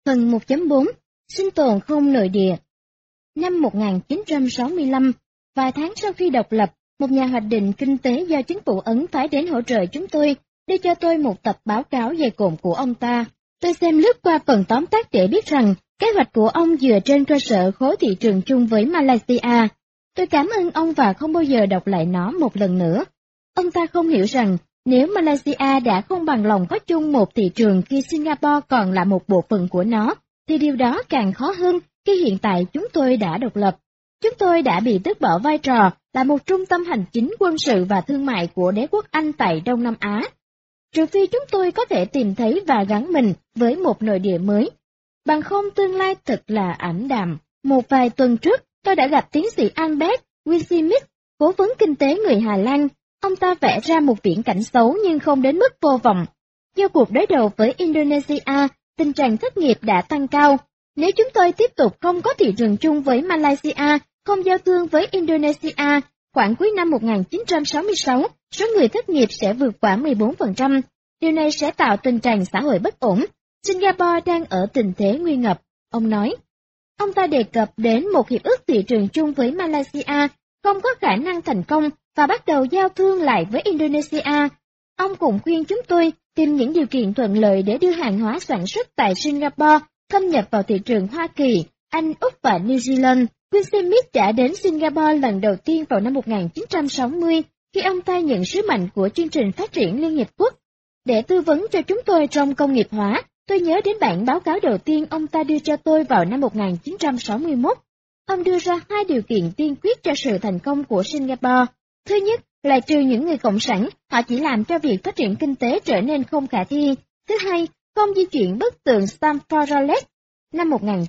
Phần 1.4 Sinh tồn không nội địa. Năm 1965, vài tháng sau khi độc lập, một nhà hoạch định kinh tế do chính phủ Ấn phái đến hỗ trợ chúng tôi, đưa cho tôi một tập báo cáo dày cộm của ông ta. Tôi xem lướt qua phần tóm tắt để biết rằng kế hoạch của ông dựa trên cơ sở khối thị trường chung với Malaysia. Tôi cảm ơn ông và không bao giờ đọc lại nó một lần nữa. Ông ta không hiểu rằng nếu Malaysia đã không bằng lòng có chung một thị trường khi Singapore còn là một bộ phận của nó, thì điều đó càng khó hơn khi hiện tại chúng tôi đã độc lập. Chúng tôi đã bị tước bỏ vai trò là một trung tâm hành chính quân sự và thương mại của đế quốc Anh tại Đông Nam Á. Trừ phi chúng tôi có thể tìm thấy và gắn mình với một nội địa mới. Bằng không tương lai thật là ảm đạm. Một vài tuần trước, tôi đã gặp tiến sĩ Albert Winsmith, cố vấn kinh tế người Hà Lan. Ông ta vẽ ra một viễn cảnh xấu nhưng không đến mức vô vọng. Do cuộc đối đầu với Indonesia, tình trạng thất nghiệp đã tăng cao. Nếu chúng tôi tiếp tục không có thị trường chung với Malaysia, không giao thương với Indonesia, khoảng cuối năm 1966, số người thất nghiệp sẽ vượt qua 14%. Điều này sẽ tạo tình trạng xã hội bất ổn. Singapore đang ở tình thế nguy ngập, ông nói. Ông ta đề cập đến một hiệp ước thị trường chung với Malaysia không có khả năng thành công và bắt đầu giao thương lại với Indonesia. Ông cũng khuyên chúng tôi tìm những điều kiện thuận lợi để đưa hàng hóa sản xuất tại Singapore thâm nhập vào thị trường Hoa Kỳ, Anh, Úc và New Zealand. Winsmith đã đến Singapore lần đầu tiên vào năm 1960 khi ông ta nhận sứ mệnh của chương trình phát triển Liên Hiệp Quốc. Để tư vấn cho chúng tôi trong công nghiệp hóa, tôi nhớ đến bản báo cáo đầu tiên ông ta đưa cho tôi vào năm 1961. Ông đưa ra hai điều kiện tiên quyết cho sự thành công của Singapore. Thứ nhất, loại trừ những người cộng sản, họ chỉ làm cho việc phát triển kinh tế trở nên không khả thi. Thứ hai, không di chuyển bức tường Stamford Road. Năm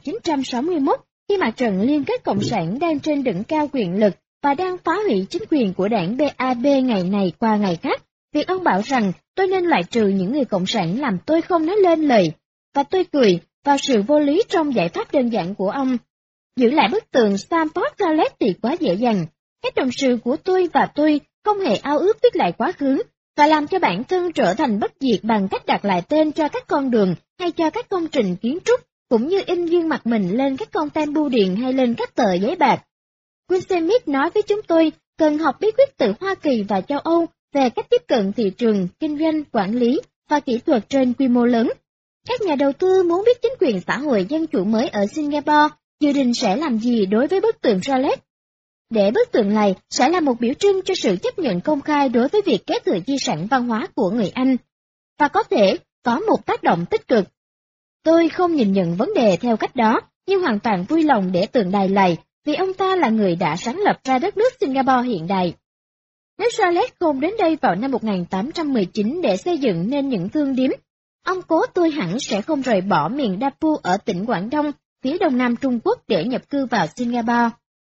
1961, khi mặt trận liên kết cộng sản đang trên đỉnh cao quyền lực và đang phá hủy chính quyền của đảng BAB ngày này qua ngày khác, việc ông bảo rằng tôi nên loại trừ những người cộng sản làm tôi không nói lên lời, và tôi cười vào sự vô lý trong giải pháp đơn giản của ông. Giữ lại bức tường Stamford Road thì quá dễ dàng. Các đồng sự của tôi và tôi không hề ao ước viết lại quá khứ và làm cho bản thân trở thành bất diệt bằng cách đặt lại tên cho các con đường hay cho các công trình kiến trúc, cũng như in gương mặt mình lên các con tem bưu điện hay lên các tờ giấy bạc. Winsmith nói với chúng tôi cần học bí quyết từ Hoa Kỳ và châu Âu về cách tiếp cận thị trường, kinh doanh, quản lý và kỹ thuật trên quy mô lớn. Các nhà đầu tư muốn biết chính quyền xã hội dân chủ mới ở Singapore dự định sẽ làm gì đối với bức tường Rolex. Để bức tường này sẽ là một biểu trưng cho sự chấp nhận công khai đối với việc kế thừa di sản văn hóa của người Anh, và có thể có một tác động tích cực. Tôi không nhìn nhận vấn đề theo cách đó, nhưng hoàn toàn vui lòng để tượng đài lạy, vì ông ta là người đã sáng lập ra đất nước Singapore hiện đại. Nếu Charles không đến đây vào năm 1819 để xây dựng nên những thương điếm, ông cố tôi hẳn sẽ không rời bỏ miền Dapu ở tỉnh Quảng Đông, phía đông nam Trung Quốc để nhập cư vào Singapore.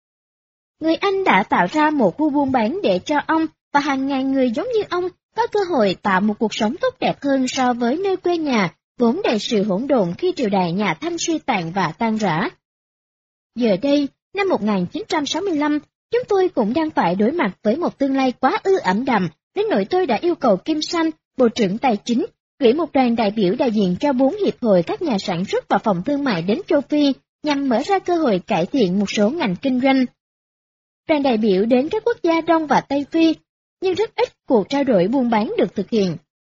Người Anh đã tạo ra một khu buôn bán để cho ông và hàng ngàn người giống như ông có cơ hội tạo một cuộc sống tốt đẹp hơn so với nơi quê nhà, vốn đầy sự hỗn độn khi triều đại nhà Thanh suy tàn và tan rã. Giờ đây, năm 1965, chúng tôi cũng đang phải đối mặt với một tương lai quá ảm đạm, đến nỗi tôi đã yêu cầu Kim San, Bộ trưởng Tài chính, gửi một đoàn đại biểu đại diện cho 4 hiệp hội các nhà sản xuất và phòng thương mại đến châu Phi, nhằm mở ra cơ hội cải thiện một số ngành kinh doanh. Đoàn đại biểu đến các quốc gia Đông và Tây Phi, nhưng rất ít cuộc trao đổi buôn bán được thực hiện.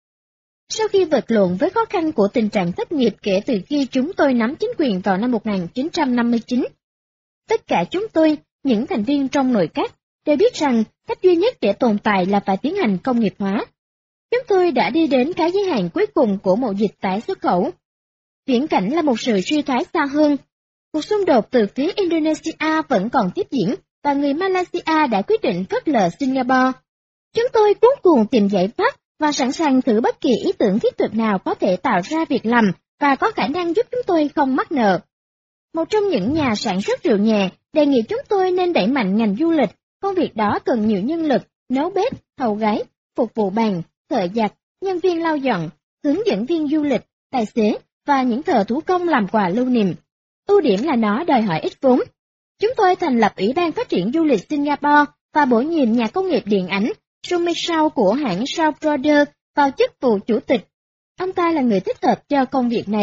Sau khi vật lộn với khó khăn của tình trạng thất nghiệp kể từ khi chúng tôi nắm chính quyền vào năm 1959, tất cả chúng tôi, những thành viên trong nội các, đều biết rằng cách duy nhất để tồn tại là phải tiến hành công nghiệp hóa. Chúng tôi đã đi đến cái giới hạn cuối cùng của mậu dịch tái xuất khẩu. Viễn cảnh là một sự suy thoái xa hơn. Cuộc xung đột từ phía Indonesia vẫn còn tiếp diễn, và người Malaysia đã quyết định phớt lờ Singapore. Chúng tôi cuống cuồng tìm giải pháp và sẵn sàng thử bất kỳ ý tưởng thiết thực nào có thể tạo ra việc làm và có khả năng giúp chúng tôi không mắc nợ. Một trong những nhà sản xuất rượu nhẹ đề nghị chúng tôi nên đẩy mạnh ngành du lịch, công việc đó cần nhiều nhân lực, nấu bếp, hầu gái, phục vụ bàn, thợ giặt, nhân viên lau dọn, hướng dẫn viên du lịch, tài xế và những thợ thủ công làm quà lưu niệm. Ưu điểm là nó đòi hỏi ít vốn. Chúng tôi thành lập Ủy ban Phát triển Du lịch Singapore và bổ nhiệm nhà công nghiệp điện ảnh Sumi Shaw của hãng Shaw Brothers vào chức vụ chủ tịch. Ông ta là người thích hợp cho công việc này,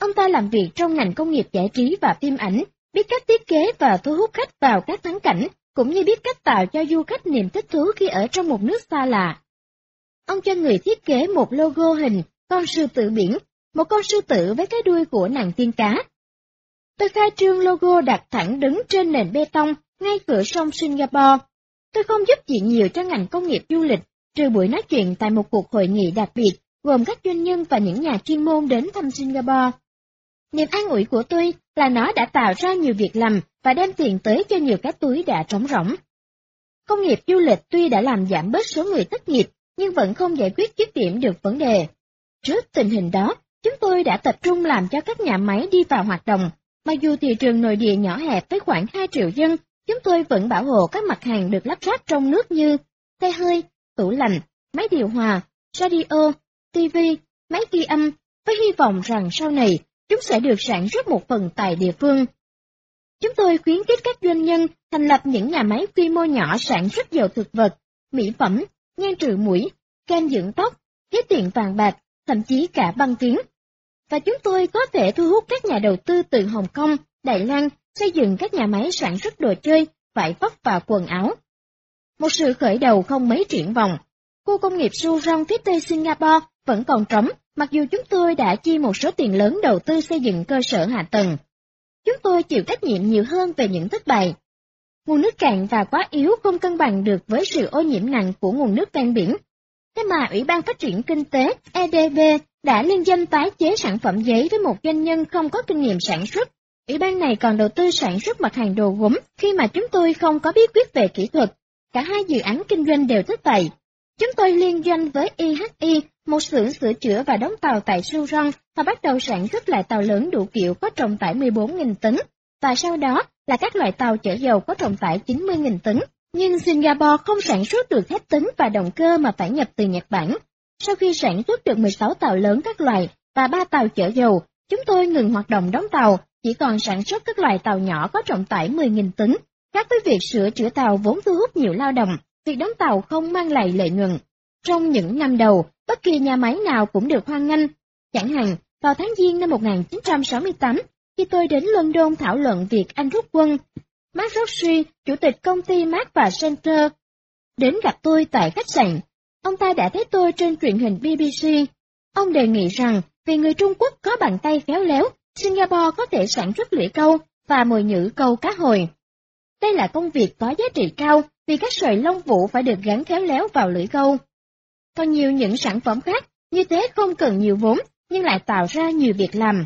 Ông ta làm việc trong ngành công nghiệp giải trí và phim ảnh, biết cách thiết kế và thu hút khách vào các thắng cảnh, cũng như biết cách tạo cho du khách niềm thích thú khi ở trong một nước xa lạ. Ông cho người thiết kế một logo hình con sư tử biển, một con sư tử với cái đuôi của nàng tiên cá. Tôi khai trương logo đặt thẳng đứng trên nền bê tông ngay cửa sông Singapore. Tôi không giúp gì nhiều cho ngành công nghiệp du lịch, trừ buổi nói chuyện tại một cuộc hội nghị đặc biệt, gồm các doanh nhân và những nhà chuyên môn đến thăm Singapore. Niềm an ủi của tôi là nó đã tạo ra nhiều việc làm và đem tiền tới cho nhiều cái túi đã trống rỗng. Công nghiệp du lịch tuy đã làm giảm bớt số người thất nghiệp, nhưng vẫn không giải quyết dứt điểm được vấn đề. Trước tình hình đó, chúng tôi đã tập trung làm cho các nhà máy đi vào hoạt động. Mặc dù thị trường nội địa nhỏ hẹp với khoảng 2 triệu dân, chúng tôi vẫn bảo hộ các mặt hàng được lắp ráp trong nước như xe hơi, tủ lạnh, máy điều hòa, radio, TV, máy ghi âm, với hy vọng rằng sau này chúng sẽ được sản xuất một phần tại địa phương. Chúng tôi khuyến khích các doanh nhân thành lập những nhà máy quy mô nhỏ sản xuất dầu thực vật, mỹ phẩm, nhan trừ muỗi, kem dưỡng tóc, giấy tiền vàng bạc, thậm chí cả băng tuyến. Và chúng tôi có thể thu hút các nhà đầu tư từ Hồng Kông, Đài Loan xây dựng các nhà máy sản xuất đồ chơi, vải vóc và quần áo. Một sự khởi đầu không mấy triển vọng. Khu công nghiệp Surong phía tây Singapore vẫn còn trống, mặc dù chúng tôi đã chi một số tiền lớn đầu tư xây dựng cơ sở hạ tầng. Chúng tôi chịu trách nhiệm nhiều hơn về những thất bại. Nguồn nước cạn và quá yếu không cân bằng được với sự ô nhiễm nặng của nguồn nước ven biển. Thế mà Ủy ban Phát triển Kinh tế EDB đã liên danh tái chế sản phẩm giấy với một doanh nhân không có kinh nghiệm sản xuất. Ủy ban này còn đầu tư sản xuất mặt hàng đồ gốm khi mà chúng tôi không có bí quyết về kỹ thuật. Cả hai dự án kinh doanh đều thất bại. Chúng tôi liên doanh với IHI, một xưởng sửa chữa và đóng tàu tại Surong, và bắt đầu sản xuất lại tàu lớn đủ kiểu có trọng tải 14.000 tấn, và sau đó là các loại tàu chở dầu có trọng tải 90.000 tấn. Nhưng Singapore không sản xuất được thép tấn và động cơ mà phải nhập từ Nhật Bản. Sau khi sản xuất được 16 tàu lớn các loại và 3 tàu chở dầu, chúng tôi ngừng hoạt động đóng tàu, chỉ còn sản xuất các loại tàu nhỏ có trọng tải 10.000 tấn. Khác với việc sửa chữa tàu vốn thu hút nhiều lao động, việc đóng tàu không mang lại lợi nhuận. Trong những năm đầu, bất kỳ nhà máy nào cũng được hoan nghênh. Chẳng hạn, vào tháng Giêng năm 1968, khi tôi đến London thảo luận việc Anh rút quân, Mark Rossi, chủ tịch công ty Mark và Center, đến gặp tôi tại khách sạn. Ông ta đã thấy tôi trên truyền hình BBC. Ông đề nghị rằng, vì người Trung Quốc có bàn tay khéo léo, Singapore có thể sản xuất lưỡi câu và mồi nhử câu cá hồi. Đây là công việc có giá trị cao vì các sợi lông vũ phải được gắn khéo léo vào lưỡi câu. Còn nhiều những sản phẩm khác, như thế không cần nhiều vốn, nhưng lại tạo ra nhiều việc làm.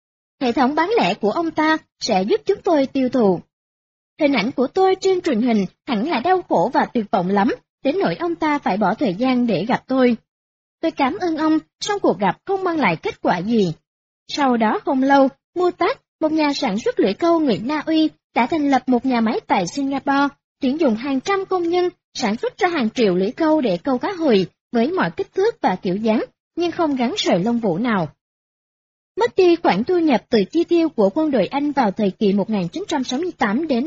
Hệ thống bán lẻ của ông ta sẽ giúp chúng tôi tiêu thụ. Hình ảnh của tôi trên truyền hình hẳn là đau khổ và tuyệt vọng lắm, đến nỗi ông ta phải bỏ thời gian để gặp tôi. Tôi cảm ơn ông, song cuộc gặp không mang lại kết quả gì. Sau đó không lâu, Mutat, một nhà sản xuất lưỡi câu người Na Uy, đã thành lập một nhà máy tại Singapore, tuyển dụng hàng trăm công nhân, sản xuất ra hàng triệu lưỡi câu để câu cá hồi, với mọi kích thước và kiểu dáng, nhưng không gắn sợi lông vũ nào. Mất đi khoản thu nhập từ chi tiêu của quân đội Anh vào thời kỳ 1968 đến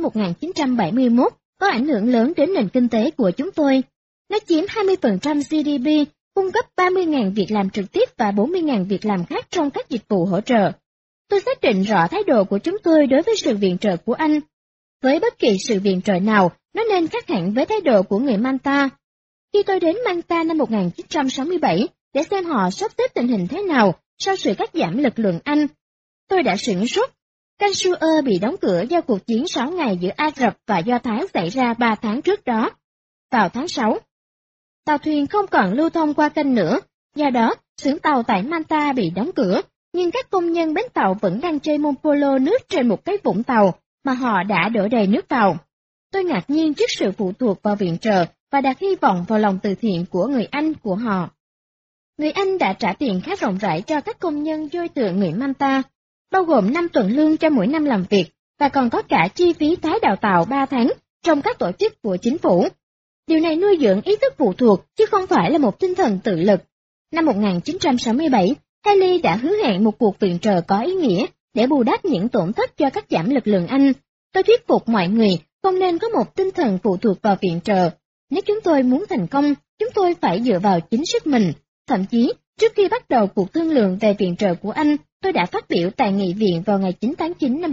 1971 có ảnh hưởng lớn đến nền kinh tế của chúng tôi. Nó chiếm 20% GDP, cung cấp 30.000 việc làm trực tiếp và 40.000 việc làm khác trong các dịch vụ hỗ trợ. Tôi xác định rõ thái độ của chúng tôi đối với sự viện trợ của Anh. Với bất kỳ sự viện trợ nào, nó nên khác hẳn với thái độ của người Malta. Khi tôi đến Malta năm 1967 để xem họ sắp xếp tình hình thế nào sau sự cắt giảm lực lượng Anh, tôi đã sửng sốt. Kênh Suez bị đóng cửa do cuộc chiến 6 ngày giữa Ả Rập và Do Thái xảy ra 3 tháng trước đó. Vào tháng 6, tàu thuyền không còn lưu thông qua kênh nữa, do đó xưởng tàu tại Malta bị đóng cửa, nhưng các công nhân bến tàu vẫn đang chơi môn polo nước trên một cái vũng tàu mà họ đã đổ đầy nước vào. Tôi ngạc nhiên trước sự phụ thuộc vào viện trợ và đặt hy vọng vào lòng từ thiện của người Anh của họ. Người Anh đã trả tiền khá rộng rãi cho các công nhân dôi tượng người Malta, bao gồm 5 tuần lương cho mỗi năm làm việc, và còn có cả chi phí tái đào tạo 3 tháng trong các tổ chức của chính phủ. Điều này nuôi dưỡng ý thức phụ thuộc, chứ không phải là một tinh thần tự lực. Năm 1967, Haley đã hứa hẹn một cuộc viện trợ có ý nghĩa để bù đắp những tổn thất do cắt giảm lực lượng Anh. Tôi thuyết phục mọi người không nên có một tinh thần phụ thuộc vào viện trợ. Nếu chúng tôi muốn thành công, chúng tôi phải dựa vào chính sức mình. Thậm chí, trước khi bắt đầu cuộc thương lượng về viện trợ của Anh, tôi đã phát biểu tại nghị viện vào ngày 9 tháng 9 năm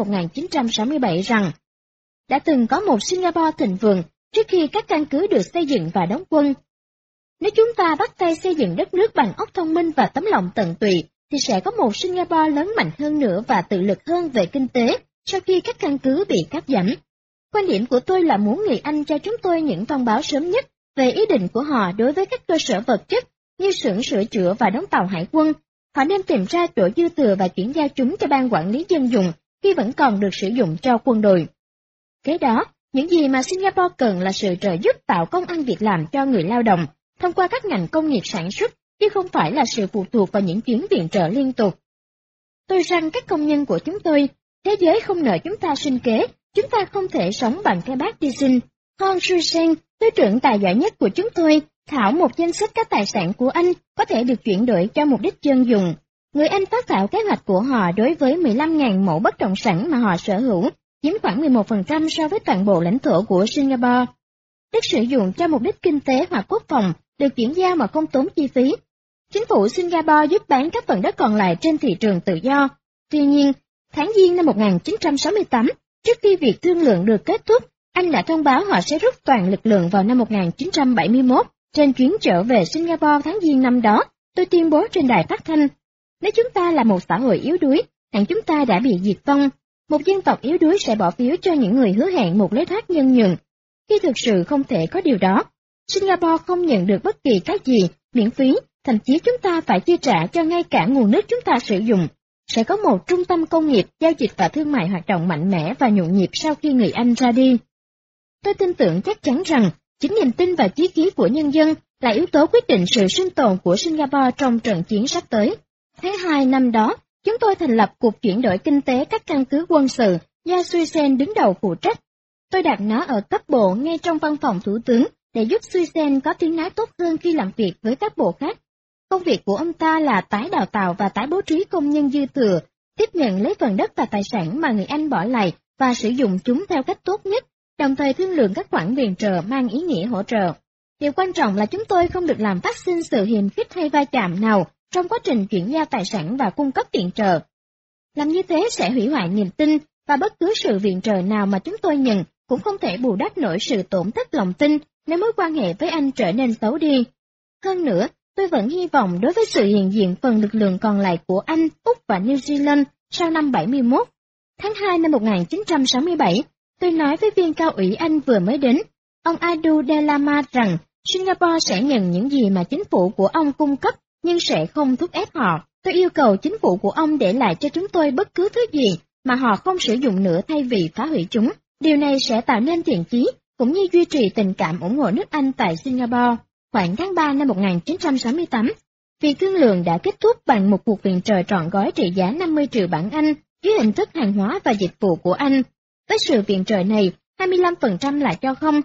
1967 rằng đã từng có một Singapore thịnh vượng trước khi các căn cứ được xây dựng và đóng quân. Nếu chúng ta bắt tay xây dựng đất nước bằng óc thông minh và tấm lòng tận tụy, thì sẽ có một Singapore lớn mạnh hơn nữa và tự lực hơn về kinh tế sau khi các căn cứ bị cắt giảm. Quan điểm của tôi là muốn người Anh cho chúng tôi những thông báo sớm nhất về ý định của họ đối với các cơ sở vật chất như xưởng sửa chữa và đóng tàu hải quân. Họ nên tìm ra chỗ dư thừa và chuyển giao chúng cho ban quản lý dân dụng khi vẫn còn được sử dụng cho quân đội. Kế đó, những gì mà Singapore cần là sự trợ giúp tạo công ăn việc làm cho người lao động thông qua các ngành công nghiệp sản xuất, chứ không phải là sự phụ thuộc vào những chuyến viện trợ liên tục. Tôi rằng các công nhân của chúng tôi, thế giới không nợ chúng ta sinh kế, chúng ta không thể sống bằng cái bát đi xin. Hon Sui-sen, tư trưởng tài giỏi nhất của chúng tôi, thảo một danh sách các tài sản của Anh có thể được chuyển đổi cho mục đích dân dụng. Người Anh phát thảo kế hoạch của họ đối với 15.000 mẫu bất động sản mà họ sở hữu, chiếm khoảng 11% so với toàn bộ lãnh thổ của Singapore. Đất sử dụng cho mục đích kinh tế hoặc quốc phòng được chuyển giao mà không tốn chi phí. Chính phủ Singapore giúp bán các phần đất còn lại trên thị trường tự do. Tuy nhiên, tháng Giêng năm 1968, trước khi việc thương lượng được kết thúc, Anh đã thông báo họ sẽ rút toàn lực lượng vào năm 1971. Trên chuyến trở về Singapore tháng Giêng năm đó, tôi tuyên bố trên đài phát thanh, nếu chúng ta là một xã hội yếu đuối, hẳn chúng ta đã bị diệt vong. Một dân tộc yếu đuối sẽ bỏ phiếu cho những người hứa hẹn một lối thoát nhân nhượng. Khi thực sự không thể có điều đó, Singapore không nhận được bất kỳ cái gì miễn phí, thậm chí chúng ta phải chi trả cho ngay cả nguồn nước chúng ta sử dụng. Sẽ có một trung tâm công nghiệp, giao dịch và thương mại hoạt động mạnh mẽ và nhộn nhịp sau khi người Anh ra đi. Tôi tin tưởng chắc chắn rằng chính niềm tin và chí khí của nhân dân là yếu tố quyết định sự sinh tồn của Singapore trong trận chiến sắp tới. Tháng 2 năm đó, chúng tôi thành lập Cục Chuyển đổi Kinh tế các căn cứ quân sự do Sui-sen đứng đầu phụ trách. Tôi đặt nó ở cấp bộ ngay trong văn phòng thủ tướng để giúp Sui-sen có tiếng nói tốt hơn khi làm việc với các bộ khác. Công việc của ông ta là tái đào tạo và tái bố trí công nhân dư thừa, tiếp nhận lấy phần đất và tài sản mà người Anh bỏ lại và sử dụng chúng theo cách tốt nhất, đồng thời thương lượng các khoản viện trợ mang ý nghĩa hỗ trợ. Điều quan trọng là chúng tôi không được làm phát sinh sự hiềm khích hay va chạm nào trong quá trình chuyển giao tài sản và cung cấp viện trợ. Làm như thế sẽ hủy hoại niềm tin, và bất cứ sự viện trợ nào mà chúng tôi nhận cũng không thể bù đắp nổi sự tổn thất lòng tin nếu mối quan hệ với Anh trở nên xấu đi. Hơn nữa, tôi vẫn hy vọng đối với sự hiện diện phần lực lượng còn lại của Anh, Úc và New Zealand sau năm 71. Tháng 2 năm 1967, tôi nói với viên cao ủy Anh vừa mới đến, ông Adu De Lama rằng Singapore sẽ nhận những gì mà chính phủ của ông cung cấp, nhưng sẽ không thúc ép họ. Tôi yêu cầu chính phủ của ông để lại cho chúng tôi bất cứ thứ gì mà họ không sử dụng nữa thay vì phá hủy chúng. Điều này sẽ tạo nên thiện chí, cũng như duy trì tình cảm ủng hộ nước Anh tại Singapore. Khoảng tháng 3 năm 1968, việc thương lượng đã kết thúc bằng một cuộc viện trợ trọn gói trị giá 50 triệu bảng Anh dưới hình thức hàng hóa và dịch vụ của Anh. Với sự viện trợ này, 25% là cho không,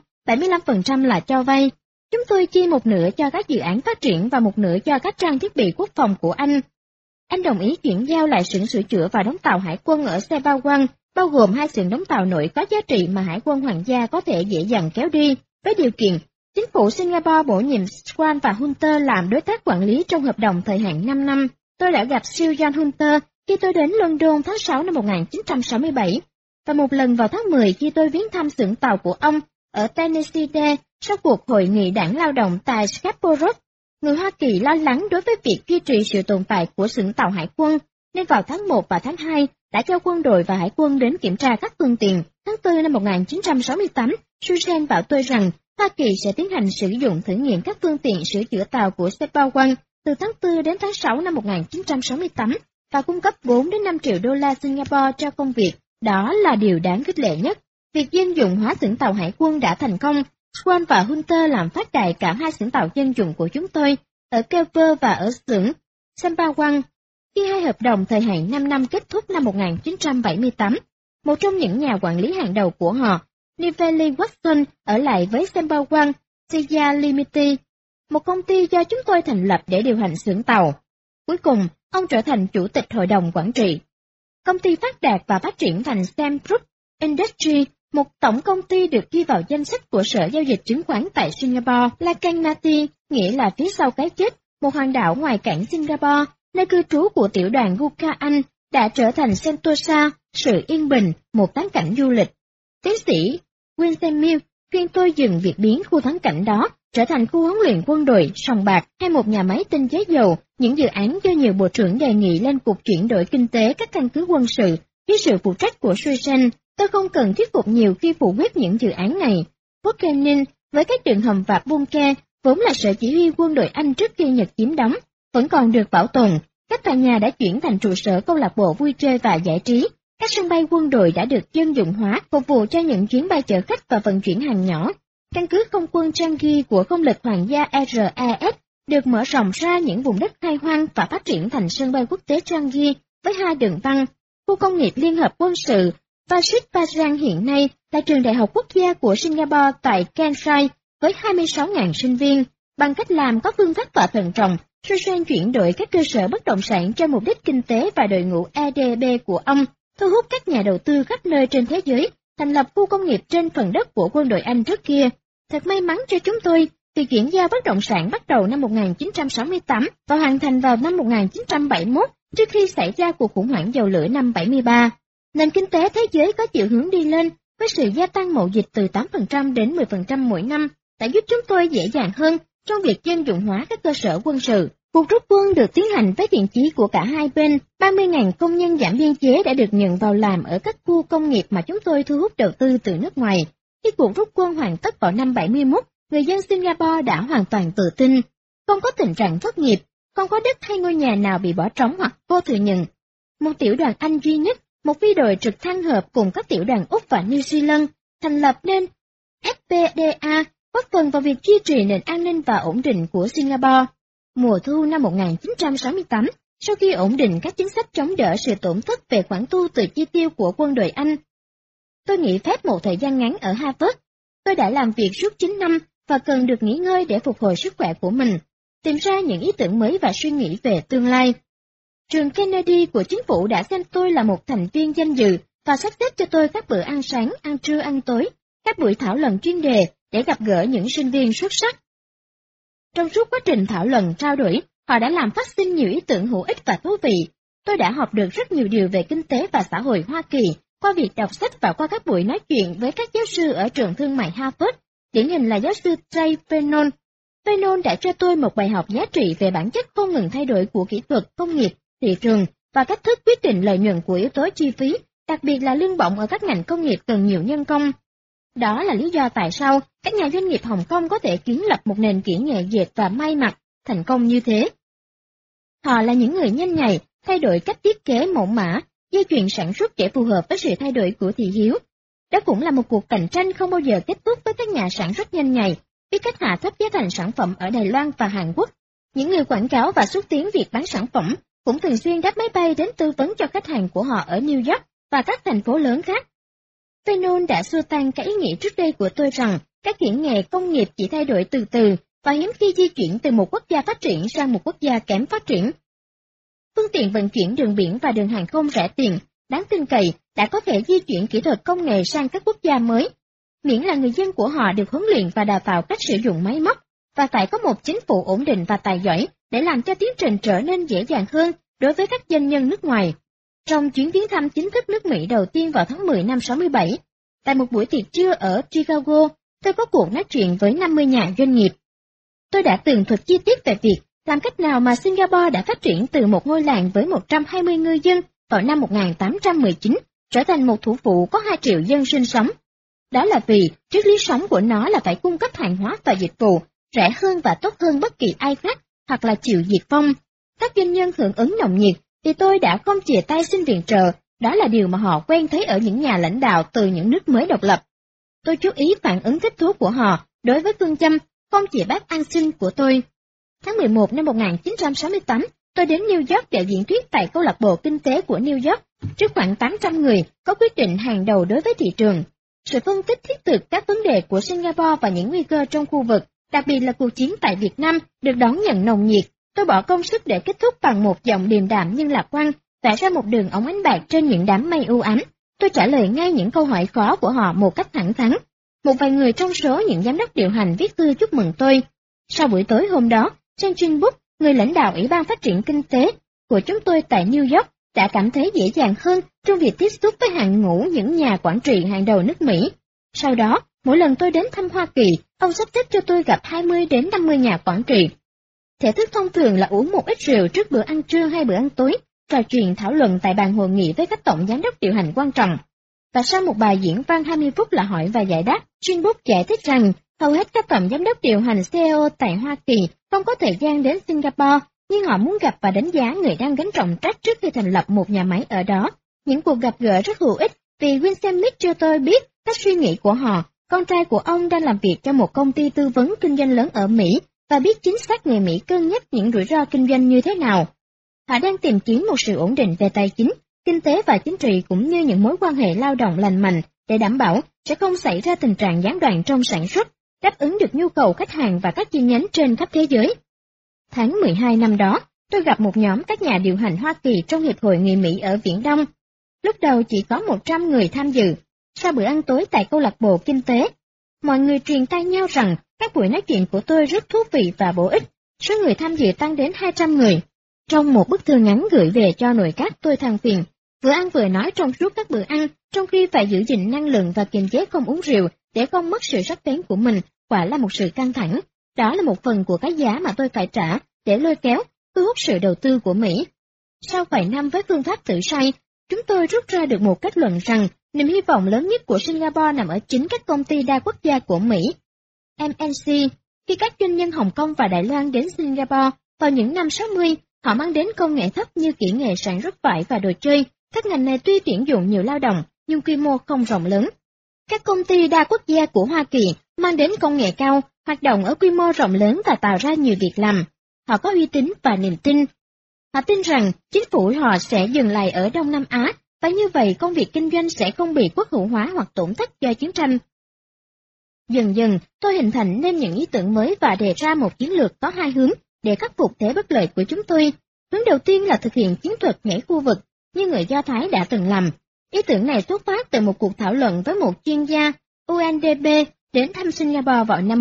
75% là cho vay. Chúng tôi chia một nửa cho các dự án phát triển và một nửa cho các trang thiết bị quốc phòng của Anh. Anh đồng ý chuyển giao lại xưởng sửa chữa và đóng tàu hải quân ở Sembawang, bao gồm 2 xưởng đóng tàu nổi có giá trị mà hải quân hoàng gia có thể dễ dàng kéo đi, với điều kiện chính phủ Singapore bổ nhiệm Swan và Hunter làm đối tác quản lý trong hợp đồng thời hạn 5 năm. Tôi đã gặp Sir John Hunter khi tôi đến London tháng 6 năm 1967, và một lần vào tháng 10 khi tôi viếng thăm xưởng tàu của ông ở Tennessee sau cuộc hội nghị đảng lao động tại Scarborough. Người Hoa Kỳ lo lắng đối với việc duy trì sự tồn tại của xưởng tàu hải quân, nên vào tháng 1 và tháng 2 đã cho quân đội và hải quân đến kiểm tra các phương tiện. Tháng 4 năm 1968, Susan bảo tôi rằng Hoa Kỳ sẽ tiến hành sử dụng thử nghiệm các phương tiện sửa chữa tàu của Sembawang từ tháng 4 đến tháng 6 năm 1968 và cung cấp 4 đến 5 triệu đô la Singapore cho công việc. Đó là điều đáng khích lệ nhất. Việc dân dụng hóa xưởng tàu hải quân đã thành công. Swan và Hunter làm phát đại cả 2 xưởng tàu dân dụng của chúng tôi, ở Kever và ở xưởng Sembawang. Khi 2 hợp đồng thời hạn 5 năm kết thúc năm 1978, một trong những nhà quản lý hàng đầu của họ, Nivelle Watson, ở lại với Sembawang Sia Limited, một công ty do chúng tôi thành lập để điều hành xưởng tàu. Cuối cùng, ông trở thành chủ tịch hội đồng quản trị. Công ty phát đạt và phát triển thành Siem Group Industry, một tổng công ty được ghi vào danh sách của Sở Giao dịch Chứng khoán tại Singapore. Lakan Mati, nghĩa là phía sau cái chết, một hòn đảo ngoài cảng Singapore, nơi cư trú của tiểu đoàn Gurkha Anh, đã trở thành Sentosa, sự yên bình, một thắng cảnh du lịch. Tiến sĩ Winston khuyên tôi dừng việc biến khu thắng cảnh đó trở thành khu huấn luyện quân đội, sòng bạc hay một nhà máy tinh chế dầu, những dự án do nhiều bộ trưởng đề nghị lên Cục chuyển đổi kinh tế các căn cứ quân sự dưới sự phụ trách của Suisen. Tôi không cần thuyết phục nhiều khi phủ quyết những dự án này. Buchanan với các đường hầm và bunker, vốn là sở chỉ huy quân đội Anh trước khi Nhật chiếm đóng, vẫn còn được bảo tồn. Các tòa nhà đã chuyển thành trụ sở câu lạc bộ vui chơi và giải trí. Các sân bay quân đội đã được dân dụng hóa, phục vụ cho những chuyến bay chở khách và vận chuyển hàng nhỏ. Căn cứ không quân Changi của không lực hoàng gia RAF được mở rộng ra những vùng đất khai hoang và phát triển thành sân bay quốc tế Changi với 2 đường băng. Khu công nghiệp liên hợp quân sự Pasir Panjang hiện nay là trường đại học quốc gia của Singapore tại Kansai với 26.000 sinh viên. Bằng cách làm có phương pháp và thận trọng, Susan chuyển đổi các cơ sở bất động sản cho mục đích kinh tế và đội ngũ ADB của ông, thu hút các nhà đầu tư khắp nơi trên thế giới, thành lập khu công nghiệp trên phần đất của quân đội Anh trước kia. Thật may mắn cho chúng tôi, việc chuyển giao bất động sản bắt đầu năm 1968 và hoàn thành vào năm 1971, trước khi xảy ra cuộc khủng hoảng dầu lửa năm 73. Nền kinh tế thế giới có chiều hướng đi lên, với sự gia tăng mậu dịch từ 8% đến 10% mỗi năm, đã giúp chúng tôi dễ dàng hơn trong việc dân dụng hóa các cơ sở quân sự. Cuộc rút quân được tiến hành với thiện chí của cả hai bên. 30.000 công nhân giảm biên chế đã được nhận vào làm ở các khu công nghiệp mà chúng tôi thu hút đầu tư từ nước ngoài. Khi cuộc rút quân hoàn tất vào năm 71, người dân Singapore đã hoàn toàn tự tin. Không có tình trạng thất nghiệp, không có đất hay ngôi nhà nào bị bỏ trống hoặc vô thừa nhận. Một tiểu đoàn Anh duy nhất, một phi đội trực thăng hợp cùng các tiểu đoàn Úc và New Zealand, thành lập nên FPDA, góp phần vào việc duy trì nền an ninh và ổn định của Singapore. Mùa thu năm 1968, sau khi ổn định các chính sách chống đỡ sự tổn thất về khoản thu từ chi tiêu của quân đội Anh, tôi nghỉ phép một thời gian ngắn ở Harvard. Tôi đã làm việc suốt 9 năm và cần được nghỉ ngơi để phục hồi sức khỏe của mình, tìm ra những ý tưởng mới và suy nghĩ về tương lai. Trường Kennedy của chính phủ đã xem tôi là một thành viên danh dự và sắp xếp cho tôi các bữa ăn sáng, ăn trưa, ăn tối, các buổi thảo luận chuyên đề để gặp gỡ những sinh viên xuất sắc. Trong suốt quá trình thảo luận trao đổi, họ đã làm phát sinh nhiều ý tưởng hữu ích và thú vị. Tôi đã học được rất nhiều điều về kinh tế và xã hội Hoa Kỳ qua việc đọc sách và qua các buổi nói chuyện với các giáo sư ở trường thương mại Harvard, điển hình là giáo sư Jay Vernon. Vernon đã cho tôi một bài học giá trị về bản chất không ngừng thay đổi của kỹ thuật, công nghiệp, thị trường và cách thức quyết định lợi nhuận của yếu tố chi phí, đặc biệt là lương bổng ở các ngành công nghiệp cần nhiều nhân công. Đó là lý do tại sao các nhà doanh nghiệp Hồng Kông có thể kiến lập một nền kỹ nghệ dệt và may mặc thành công như thế. Họ là những người nhanh nhạy, thay đổi cách thiết kế mẫu mã, dây chuyền sản xuất để phù hợp với sự thay đổi của thị hiếu. Đó cũng là một cuộc cạnh tranh không bao giờ kết thúc với các nhà sản xuất nhanh nhạy, biết cách hạ thấp giá thành sản phẩm ở Đài Loan và Hàn Quốc. Những người quảng cáo và xúc tiến việc bán sản phẩm cũng thường xuyên đáp máy bay đến tư vấn cho khách hàng của họ ở New York và các thành phố lớn khác. Vernon đã xua tan cái ý nghĩ trước đây của tôi rằng các kỹ nghệ công nghiệp chỉ thay đổi từ từ và hiếm khi di chuyển từ một quốc gia phát triển sang một quốc gia kém phát triển. Phương tiện vận chuyển đường biển và đường hàng không rẻ tiền, đáng tin cậy đã có thể di chuyển kỹ thuật công nghệ sang các quốc gia mới, miễn là người dân của họ được huấn luyện và đào tạo cách sử dụng máy móc, và phải có một chính phủ ổn định và tài giỏi để làm cho tiến trình trở nên dễ dàng hơn đối với các doanh nhân nước ngoài. Trong chuyến viếng thăm chính thức nước Mỹ đầu tiên vào tháng 10 năm 67, tại một buổi tiệc trưa ở Chicago, tôi có cuộc nói chuyện với 50 nhà doanh nghiệp. Tôi đã tường thuật chi tiết về việc làm cách nào mà Singapore đã phát triển từ một ngôi làng với 120 ngư dân vào năm 1819 trở thành một thủ phủ có 2 triệu dân sinh sống. Đó là vì triết lý sống của nó là phải cung cấp hàng hóa và dịch vụ rẻ hơn và tốt hơn bất kỳ ai khác, hoặc là chịu diệt vong. Các doanh nhân hưởng ứng nồng nhiệt thì tôi đã không chìa tay xin viện trợ, đó là điều mà họ quen thấy ở những nhà lãnh đạo từ những nước mới độc lập. Tôi chú ý phản ứng thích thú của họ đối với phương châm không chìa bát an sinh của tôi. Tháng 11 năm 1968, tôi đến New York để diễn thuyết tại câu lạc bộ kinh tế của New York, trước khoảng 800 người có quyết định hàng đầu đối với thị trường. Sự phân tích thiết thực các vấn đề của Singapore và những nguy cơ trong khu vực, đặc biệt là cuộc chiến tại Việt Nam, được đón nhận nồng nhiệt. Tôi bỏ công sức để kết thúc bằng một giọng điềm đạm nhưng lạc quan, vẽ ra một đường ống ánh bạc trên những đám mây u ám. Tôi trả lời ngay những câu hỏi khó của họ một cách thẳng thắn. Một vài người trong số những giám đốc điều hành viết thư chúc mừng tôi. Sau buổi tối hôm đó, Chen Chin Book, người lãnh đạo Ủy ban Phát triển Kinh tế của chúng tôi tại New York, đã cảm thấy dễ dàng hơn trong việc tiếp xúc với hàng ngũ những nhà quản trị hàng đầu nước Mỹ. Sau đó, mỗi lần tôi đến thăm Hoa Kỳ, ông sắp xếp cho tôi gặp 20 đến 50 nhà quản trị. Thể thức thông thường là uống một ít rượu trước bữa ăn trưa hay bữa ăn tối, trò chuyện thảo luận tại bàn hội nghị với các tổng giám đốc điều hành quan trọng. Và sau một bài diễn văn 20 phút là hỏi và giải đáp, Jim Book giải thích rằng hầu hết các tổng giám đốc điều hành CEO tại Hoa Kỳ không có thời gian đến Singapore, nhưng họ muốn gặp và đánh giá người đang gánh trọng trách trước khi thành lập một nhà máy ở đó. Những cuộc gặp gỡ rất hữu ích vì Win Smith cho tôi biết cách suy nghĩ của họ. Con trai của ông đang làm việc cho một công ty tư vấn kinh doanh lớn ở Mỹ và biết chính xác người Mỹ cân nhắc những rủi ro kinh doanh như thế nào. Họ đang tìm kiếm một sự ổn định về tài chính, kinh tế và chính trị cũng như những mối quan hệ lao động lành mạnh để đảm bảo sẽ không xảy ra tình trạng gián đoạn trong sản xuất, đáp ứng được nhu cầu khách hàng và các chi nhánh trên khắp thế giới. Tháng 12 năm đó, tôi gặp một nhóm các nhà điều hành Hoa Kỳ trong Hiệp hội người Mỹ ở Viễn Đông. Lúc đầu chỉ có 100 người tham dự. Sau bữa ăn tối tại câu lạc bộ kinh tế, mọi người truyền tai nhau rằng các buổi nói chuyện của tôi rất thú vị và bổ ích. Số người tham dự tăng đến 200 người. Trong một bức thư ngắn gửi về cho nội các, tôi than phiền, vừa ăn vừa nói trong suốt các bữa ăn, trong khi phải giữ gìn năng lượng và kiềm chế không uống rượu để không mất sự sắc bén của mình, quả là một sự căng thẳng. Đó là một phần của cái giá mà tôi phải trả để lôi kéo, thu hút sự đầu tư của Mỹ. Sau vài năm với phương pháp thử say, chúng tôi rút ra được một kết luận rằng niềm hy vọng lớn nhất của Singapore nằm ở chính các công ty đa quốc gia của Mỹ. MNC, khi các doanh nhân Hồng Kông và Đài Loan đến Singapore vào những năm 60, họ mang đến công nghệ thấp như kỹ nghệ sản xuất vải và đồ chơi. Các ngành này tuy tuyển dụng nhiều lao động, nhưng quy mô không rộng lớn. Các công ty đa quốc gia của Hoa Kỳ mang đến công nghệ cao, hoạt động ở quy mô rộng lớn và tạo ra nhiều việc làm. Họ có uy tín và niềm tin. Họ tin rằng chính phủ họ sẽ dừng lại ở Đông Nam Á, và như vậy công việc kinh doanh sẽ không bị quốc hữu hóa hoặc tổn thất do chiến tranh. Dần dần, tôi hình thành nên những ý tưởng mới và đề ra một chiến lược có hai hướng để khắc phục thế bất lợi của chúng tôi. Hướng đầu tiên là thực hiện chiến thuật nhảy khu vực, như người Do Thái đã từng làm. Ý tưởng này xuất phát từ một cuộc thảo luận với một chuyên gia UNDP đến thăm Singapore vào năm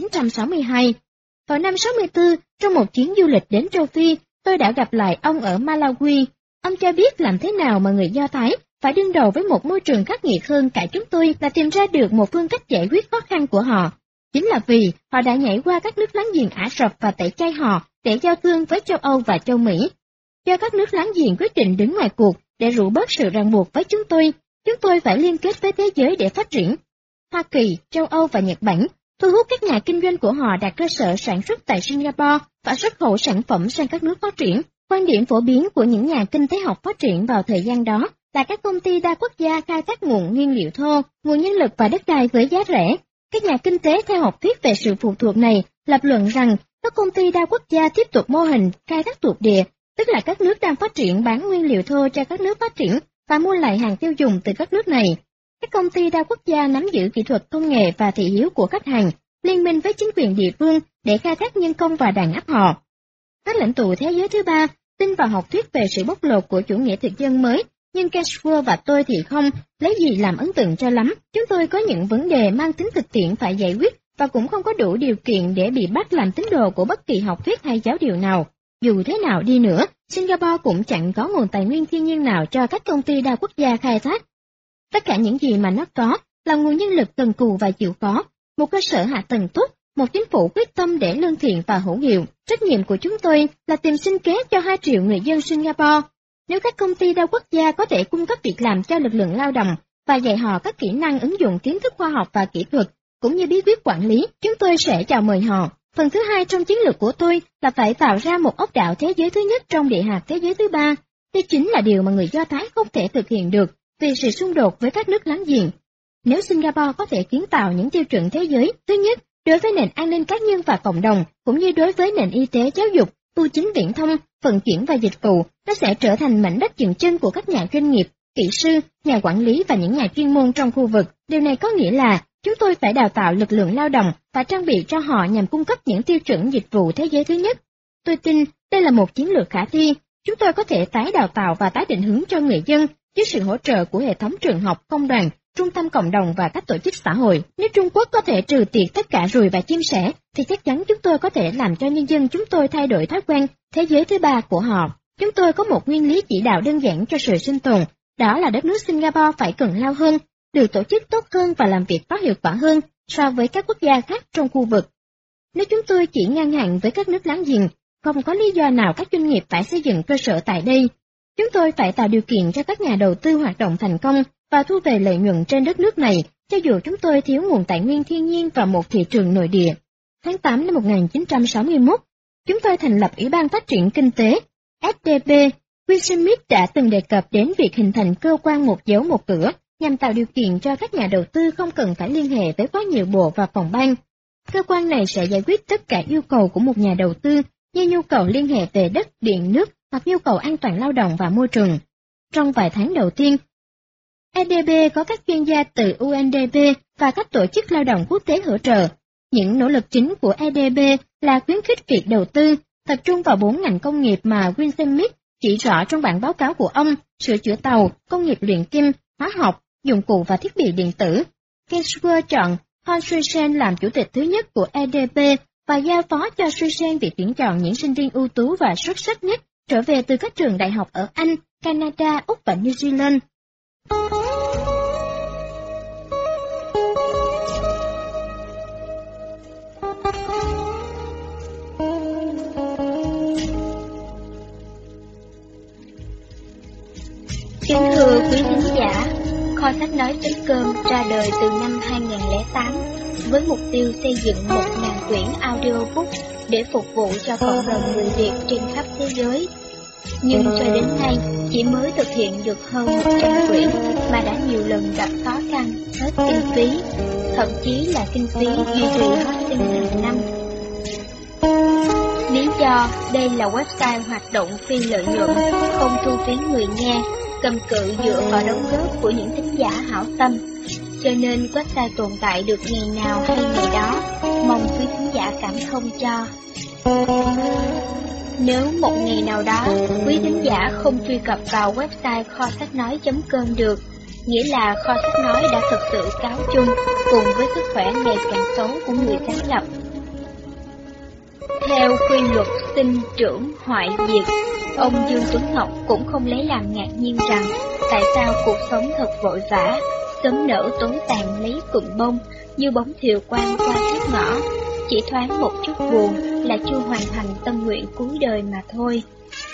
1962. Vào năm 64, trong một chuyến du lịch đến châu Phi, tôi đã gặp lại ông ở Malawi. Ông cho biết làm thế nào mà người Do Thái phải đương đầu với một môi trường khắc nghiệt hơn cả chúng tôi là tìm ra được một phương cách giải quyết khó khăn của họ. Chính là vì họ đã nhảy qua các nước láng giềng Ả Rập và tẩy chay họ để giao thương với châu Âu và châu Mỹ. Do các nước láng giềng quyết định đứng ngoài cuộc để rũ bớt sự ràng buộc với chúng tôi phải liên kết với thế giới để phát triển. Hoa Kỳ, châu Âu và Nhật Bản thu hút các nhà kinh doanh của họ đặt cơ sở sản xuất tại Singapore và xuất khẩu sản phẩm sang các nước phát triển. Quan điểm phổ biến của những nhà kinh tế học phát triển vào thời gian đó là các công ty đa quốc gia khai thác nguồn nguyên liệu thô, nguồn nhân lực và đất đai với giá rẻ. Các nhà kinh tế theo học thuyết về sự phụ thuộc này lập luận rằng các công ty đa quốc gia tiếp tục mô hình khai thác thuộc địa, tức là các nước đang phát triển bán nguyên liệu thô cho các nước phát triển và mua lại hàng tiêu dùng từ các nước này. Các công ty đa quốc gia nắm giữ kỹ thuật công nghệ và thị hiếu của khách hàng, liên minh với chính quyền địa phương để khai thác nhân công và đàn áp họ. Các lãnh tụ thế giới thứ ba tin vào học thuyết về sự bóc lột của chủ nghĩa thực dân mới, nhưng Cashwell và tôi thì không lấy gì làm ấn tượng cho lắm. Chúng tôi có những vấn đề mang tính thực tiễn phải giải quyết và cũng không có đủ điều kiện để bị bắt làm tín đồ của bất kỳ học thuyết hay giáo điều nào. Dù thế nào đi nữa, Singapore cũng chẳng có nguồn tài nguyên thiên nhiên nào cho các công ty đa quốc gia khai thác. Tất cả những gì mà nó có là nguồn nhân lực cần cù và chịu khó, một cơ sở hạ tầng tốt, một chính phủ quyết tâm để lương thiện và hữu hiệu. Trách nhiệm của chúng tôi là tìm sinh kế cho 2 triệu người dân Singapore. Nếu các công ty đa quốc gia có thể cung cấp việc làm cho lực lượng lao động và dạy họ các kỹ năng ứng dụng kiến thức khoa học và kỹ thuật, cũng như bí quyết quản lý, chúng tôi sẽ chào mời họ. Phần thứ hai trong chiến lược của tôi là phải tạo ra một ốc đảo thế giới thứ nhất trong địa hạt thế giới thứ ba. Đây chính là điều mà người Do Thái không thể thực hiện được vì sự xung đột với các nước láng giềng. Nếu Singapore có thể kiến tạo những tiêu chuẩn thế giới, thứ nhất, đối với nền an ninh cá nhân và cộng đồng, cũng như đối với nền y tế, giáo dục, bưu chính viễn thông, vận chuyển và dịch vụ, nó sẽ trở thành mảnh đất dừng chân của các nhà doanh nghiệp, kỹ sư, nhà quản lý và những nhà chuyên môn trong khu vực. Điều này có nghĩa là chúng tôi phải đào tạo lực lượng lao động và trang bị cho họ nhằm cung cấp những tiêu chuẩn dịch vụ thế giới thứ nhất. Tôi tin đây là một chiến lược khả thi. Chúng tôi có thể tái đào tạo và tái định hướng cho người dân với sự hỗ trợ của hệ thống trường học, công đoàn, trung tâm cộng đồng và các tổ chức xã hội. Nếu Trung Quốc có thể trừ tiệt tất cả ruồi và chim sẻ, thì chắc chắn chúng tôi có thể làm cho nhân dân chúng tôi thay đổi thói quen thế giới thứ ba của họ. Chúng tôi có một nguyên lý chỉ đạo đơn giản cho sự sinh tồn, đó là đất nước Singapore phải cần lao hơn, được tổ chức tốt hơn và làm việc có hiệu quả hơn so với các quốc gia khác trong khu vực. Nếu chúng tôi chỉ ngang hàng với các nước láng giềng, không có lý do nào các doanh nghiệp phải xây dựng cơ sở tại đây. Chúng tôi phải tạo điều kiện cho các nhà đầu tư hoạt động thành công và thu về lợi nhuận trên đất nước này, cho dù chúng tôi thiếu nguồn tài nguyên thiên nhiên và một thị trường nội địa. Tháng 8 năm 1961, chúng tôi thành lập Ủy ban Phát triển Kinh tế, SDP. Will Smith đã từng đề cập đến việc hình thành cơ quan một dấu một cửa, nhằm tạo điều kiện cho các nhà đầu tư không cần phải liên hệ với quá nhiều bộ và phòng ban. Cơ quan này sẽ giải quyết tất cả yêu cầu của một nhà đầu tư, như nhu cầu liên hệ về đất, điện, nước hoặc nhu cầu an toàn lao động và môi trường. Trong vài tháng đầu tiên, EDB có các chuyên gia từ UNDP và các tổ chức lao động quốc tế hỗ trợ. Những nỗ lực chính của EDB là khuyến khích việc đầu tư, tập trung vào 4 ngành công nghiệp mà Will Smith chỉ rõ trong bản báo cáo của ông: sửa chữa tàu, công nghiệp luyện kim, hóa học, dụng cụ và thiết bị điện tử. Kingswell chọn Hon Sui-sen làm chủ tịch thứ nhất của EDP và giao phó cho Sui-sen việc tuyển chọn những sinh viên ưu tú và xuất sắc nhất trở về từ các trường đại học ở Anh, Canada, Úc và New Zealand. Kính thưa quý thính giả, Kho sách nói.com ra đời từ năm 2008 với mục tiêu xây dựng 1.000 quyển audiobook để phục vụ cho cộng đồng người Việt trên khắp thế giới. Nhưng cho đến nay chỉ mới thực hiện được hơn 100 quyển mà đã nhiều lần gặp khó khăn, hết kinh phí, thậm chí là kinh phí duy trì hosting hàng năm. Lý do đây là website hoạt động phi lợi nhuận, không thu phí người nghe, cầm cự dựa vào đóng góp của những thính giả hảo tâm, cho nên website tồn tại được ngày nào hay ngày đó, mong quý thính giả cảm thông cho. Nếu một ngày nào đó quý thính giả không truy cập vào website kho sách nói.com được, nghĩa là kho sách nói đã thực sự cáo chung cùng với sức khỏe ngày càng xấu của người sáng lập. Theo quy luật sinh trưởng hoại diệt, ông Dương Tuấn Ngọc cũng không lấy làm ngạc nhiên rằng tại sao cuộc sống thật vội vã, sớm nở tối tàn lấy cụm bông, như bóng thiều quang qua trước ngõ, chỉ thoáng một chút buồn là chưa hoàn thành tâm nguyện cuối đời mà thôi.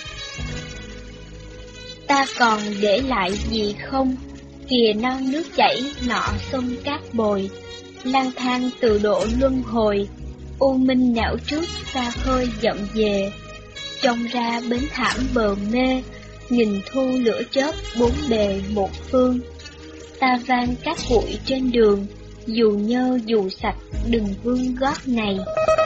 Ta còn để lại gì không? Kìa non nước chảy, nọ sông cát bồi, lang thang từ độ luân hồi, u minh nẻo trước xa khơi dậm về, trông ra bến thảm bờ mê, nghìn thu lửa chớp bốn bề một phương. Ta van cát bụi trên đường, dù nhơ dù sạch đừng vương gót này.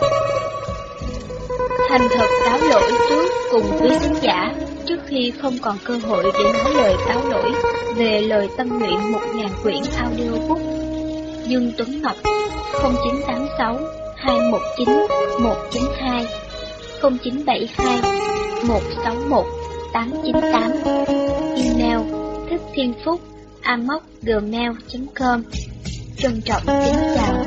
Thành thật cáo lỗi trước cùng quý thính giả, trước khi không còn cơ hội để nói lời cáo lỗi về lời tâm nguyện 1.000 quyển audiobook. Dương Tuấn Ngọc 0986 219 192 0972 161 898. Email thickthienphúc@gmail.com. Trân trọng kính chào.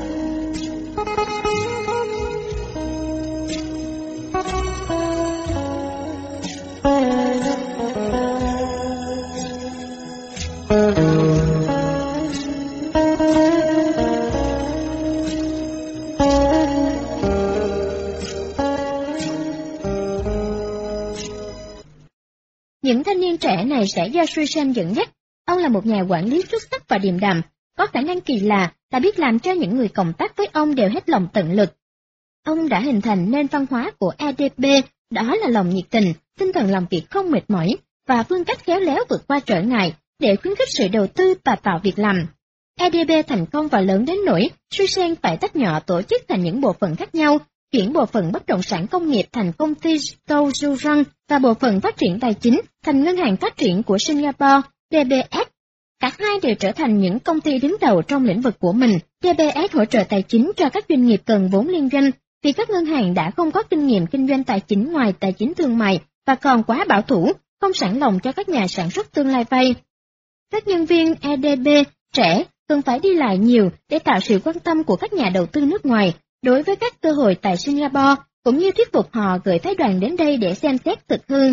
Những thanh niên trẻ này sẽ do Sui-sen dẫn dắt. Ông là một nhà quản lý xuất sắc và điềm đạm, có khả năng kỳ lạ đã biết làm cho những người cộng tác với ông đều hết lòng tận lực. Ông đã hình thành nên văn hóa của EDP, đó là lòng nhiệt tình, tinh thần làm việc không mệt mỏi và phương cách khéo léo vượt qua trở ngại để khuyến khích sự đầu tư và tạo việc làm. EDP thành công và lớn đến nỗi Sui-sen phải tách nhỏ tổ chức thành những bộ phận khác nhau, chuyển bộ phận bất động sản công nghiệp thành công ty Tourism và bộ phận phát triển tài chính thành Ngân hàng Phát triển của Singapore, DBS. Cả hai đều trở thành những công ty đứng đầu trong lĩnh vực của mình. DBS hỗ trợ tài chính cho các doanh nghiệp cần vốn liên doanh, vì các ngân hàng đã không có kinh nghiệm kinh doanh tài chính ngoài tài chính thương mại và còn quá bảo thủ, không sẵn lòng cho các nhà sản xuất tương lai vay. Các nhân viên EDB trẻ cần phải đi lại nhiều để tạo sự quan tâm của các nhà đầu tư nước ngoài đối với các cơ hội tại Singapore, cũng như thuyết phục họ gửi phái đoàn đến đây để xem xét thực hư.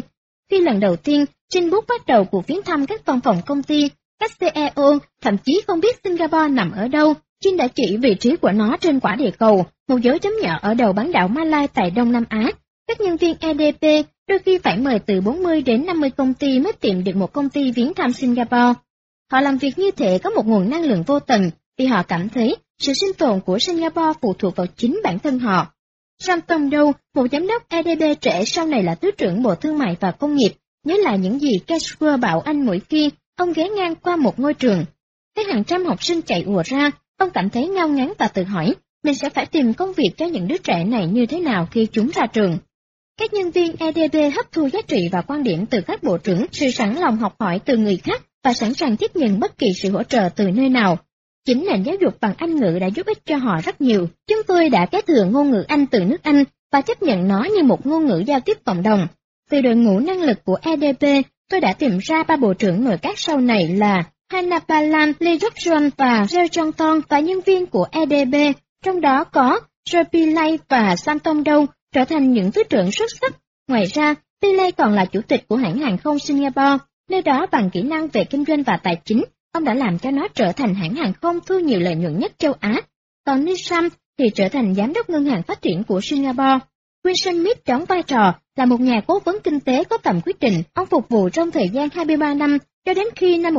Khi lần đầu tiên, Jin Book bắt đầu cuộc viếng thăm các văn phòng công ty, các CEO, thậm chí không biết Singapore nằm ở đâu, Jin đã chỉ vị trí của nó trên quả địa cầu, một dấu chấm nhỏ ở đầu bán đảo Malay tại Đông Nam Á. Các nhân viên EDP đôi khi phải mời từ 40 đến 50 công ty mới tìm được một công ty viếng thăm Singapore. Họ làm việc như thể có một nguồn năng lượng vô tận, vì họ cảm thấy sự sinh tồn của Singapore phụ thuộc vào chính bản thân họ. Sam Tông Đâu, một giám đốc EDB trẻ sau này là Thứ trưởng Bộ Thương mại và Công nghiệp, nhớ lại những gì Cashwell bảo anh mỗi khi ông ghé ngang qua một ngôi trường. Thấy hàng trăm học sinh chạy ùa ra, ông cảm thấy ngao ngán và tự hỏi, mình sẽ phải tìm công việc cho những đứa trẻ này như thế nào khi chúng ra trường. Các nhân viên EDB hấp thu giá trị và quan điểm từ các bộ trưởng, sự sẵn lòng học hỏi từ người khác và sẵn sàng tiếp nhận bất kỳ sự hỗ trợ từ nơi nào. Chính nền giáo dục bằng Anh ngữ đã giúp ích cho họ rất nhiều. Chúng tôi đã kế thừa ngôn ngữ Anh từ nước Anh và chấp nhận nó như một ngôn ngữ giao tiếp cộng đồng. Từ đội ngũ năng lực của EDP, tôi đã tìm ra 3 bộ trưởng nội các sau này là Hanapalan, Lee Jok-joon và Reo Jong-ton và nhân viên của EDB, trong đó có Joe Pillay và Sam Tông Đâu, trở thành những thứ trưởng xuất sắc. Ngoài ra, Pillay còn là chủ tịch của hãng hàng không Singapore, nơi đó bằng kỹ năng về kinh doanh và tài chính, ông đã làm cho nó trở thành hãng hàng không thu nhiều lợi nhuận nhất châu Á. Còn Nissan thì trở thành giám đốc ngân hàng phát triển của Singapore. Wilson Smith đóng vai trò là một nhà cố vấn kinh tế có tầm quyết định. Ông phục vụ trong thời gian 23 năm, cho đến khi năm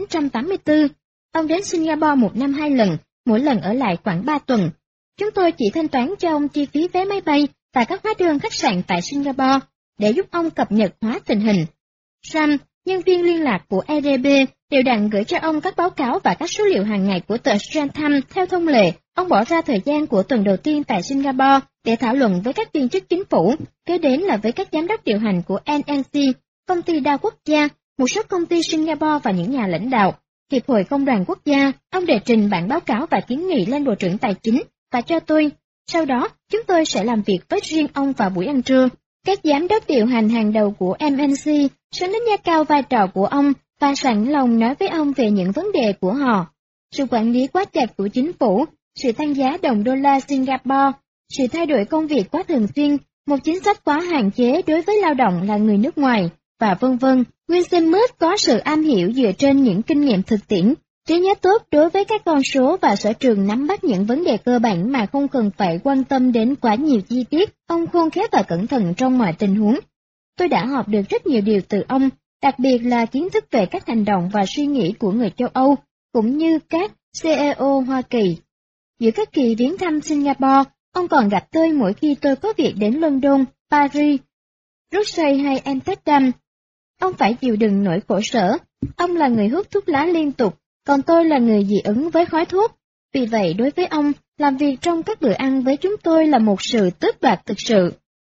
1984, ông đến Singapore 1 năm 2 lần, mỗi lần ở lại khoảng 3 tuần. Chúng tôi chỉ thanh toán cho ông chi phí vé máy bay và các hóa đơn khách sạn tại Singapore để giúp ông cập nhật hóa tình hình. Sam, nhân viên liên lạc của EDB, đều đặn gửi cho ông các báo cáo và các số liệu hàng ngày của tờ Stratham. Theo thông lệ, ông bỏ ra thời gian của tuần đầu tiên tại Singapore để thảo luận với các viên chức chính phủ, kế đến là với các giám đốc điều hành của NNC, công ty đa quốc gia, một số công ty Singapore và những nhà lãnh đạo, Hiệp hội Công đoàn Quốc gia. Ông đề trình bản báo cáo và kiến nghị lên Bộ trưởng Tài chính và cho tôi. Sau đó, chúng tôi sẽ làm việc với riêng ông vào buổi ăn trưa. Các giám đốc điều hành hàng đầu của MNC sẽ đánh giá cao vai trò của ông và sẵn lòng nói với ông về những vấn đề của họ. Sự quản lý quá chặt của chính phủ, sự tăng giá đồng đô la Singapore, sự thay đổi công việc quá thường xuyên, một chính sách quá hạn chế đối với lao động là người nước ngoài, và vân vân. Wilson Smith có sự am hiểu dựa trên những kinh nghiệm thực tiễn, trí nhớ tốt đối với các con số và sở trường nắm bắt những vấn đề cơ bản mà không cần phải quan tâm đến quá nhiều chi tiết. Ông khôn khéo và cẩn thận trong mọi tình huống. Tôi đã học được rất nhiều điều từ ông, đặc biệt là kiến thức về các hành động và suy nghĩ của người châu Âu, cũng như các CEO Hoa Kỳ. Giữa các kỳ viếng thăm Singapore, ông còn gặp tôi mỗi khi tôi có việc đến London, Paris, Bruxelles hay Amsterdam. Ông phải chịu đựng nỗi khổ sở. Ông là người hút thuốc lá liên tục, còn tôi là người dị ứng với khói thuốc. Vì vậy đối với ông, làm việc trong các bữa ăn với chúng tôi là một sự tước đoạt thực sự.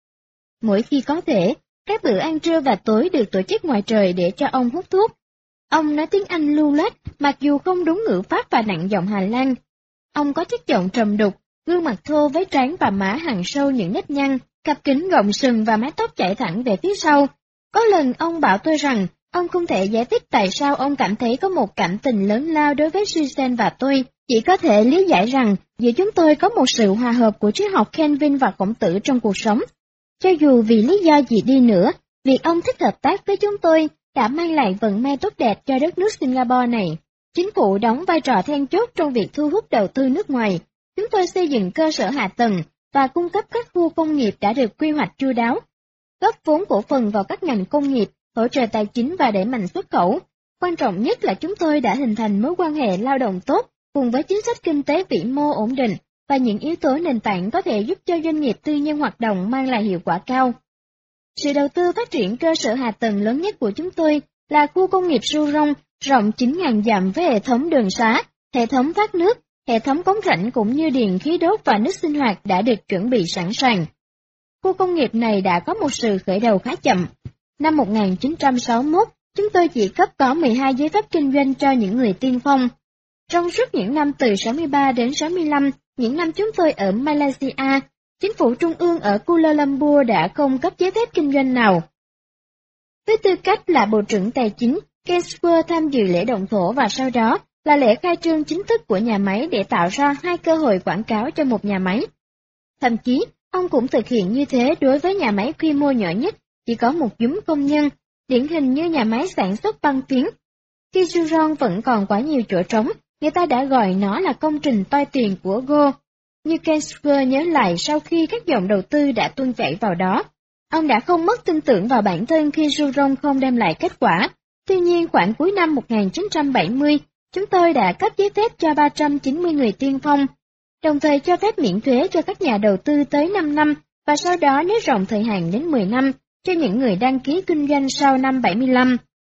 Mỗi khi có thể, các bữa ăn trưa và tối được tổ chức ngoài trời để cho ông hút thuốc. Ông nói tiếng Anh lưu loát, mặc dù không đúng ngữ pháp và nặng giọng Hà Lan. Ông có chất giọng trầm đục, gương mặt thô với trán và má hằn sâu những nếp nhăn, cặp kính gọng sừng và mái tóc chảy thẳng về phía sau. Có lần ông bảo tôi rằng, ông không thể giải thích tại sao ông cảm thấy có một cảm tình lớn lao đối với Susan và tôi, chỉ có thể lý giải rằng giữa chúng tôi có một sự hòa hợp của triết học Calvin và Khổng Tử trong cuộc sống. Cho dù vì lý do gì đi nữa, việc ông thích hợp tác với chúng tôi đã mang lại vận may tốt đẹp cho đất nước Singapore này. Chính phủ đóng vai trò then chốt trong việc thu hút đầu tư nước ngoài. Chúng tôi xây dựng cơ sở hạ tầng và cung cấp các khu công nghiệp đã được quy hoạch chu đáo, góp vốn cổ phần vào các ngành công nghiệp, hỗ trợ tài chính và đẩy mạnh xuất khẩu. Quan trọng nhất là chúng tôi đã hình thành mối quan hệ lao động tốt, cùng với chính sách kinh tế vĩ mô ổn định và những yếu tố nền tảng có thể giúp cho doanh nghiệp tư nhân hoạt động mang lại hiệu quả cao. Sự đầu tư phát triển cơ sở hạ tầng lớn nhất của chúng tôi là khu công nghiệp Surong rộng 9.000 dặm với hệ thống đường xá, hệ thống thoát nước, hệ thống cống rãnh cũng như điện khí đốt và nước sinh hoạt đã được chuẩn bị sẵn sàng. Khu công nghiệp này đã có một sự khởi đầu khá chậm. Năm 1961, chúng tôi chỉ cấp có 12 giấy phép kinh doanh cho những người tiên phong. Trong suốt những năm từ 63 đến 65, những năm chúng tôi ở Malaysia, chính phủ trung ương ở Kuala Lumpur đã không cấp giấy phép kinh doanh nào. Với tư cách là Bộ trưởng Tài chính, Cashwell tham dự lễ động thổ và sau đó là lễ khai trương chính thức của nhà máy để tạo ra 2 cơ hội quảng cáo cho một nhà máy. Thậm chí, ông cũng thực hiện như thế đối với nhà máy quy mô nhỏ nhất, chỉ có một nhóm công nhân điển hình như nhà máy sản xuất băng phiến. Khi Suron vẫn còn quá nhiều chỗ trống, người ta đã gọi nó là công trình toi tiền của Go. Như Kensler nhớ lại sau khi các dòng đầu tư đã tuôn chảy vào đó, ông đã không mất tin tưởng vào bản thân khi Suron không đem lại kết quả. Tuy nhiên khoảng cuối năm 1970, chúng tôi đã cấp giấy phép cho 390 người tiên phong, đồng thời cho phép miễn thuế cho các nhà đầu tư tới 5 năm, và sau đó nới rộng thời hạn đến 10 năm cho những người đăng ký kinh doanh sau năm 75.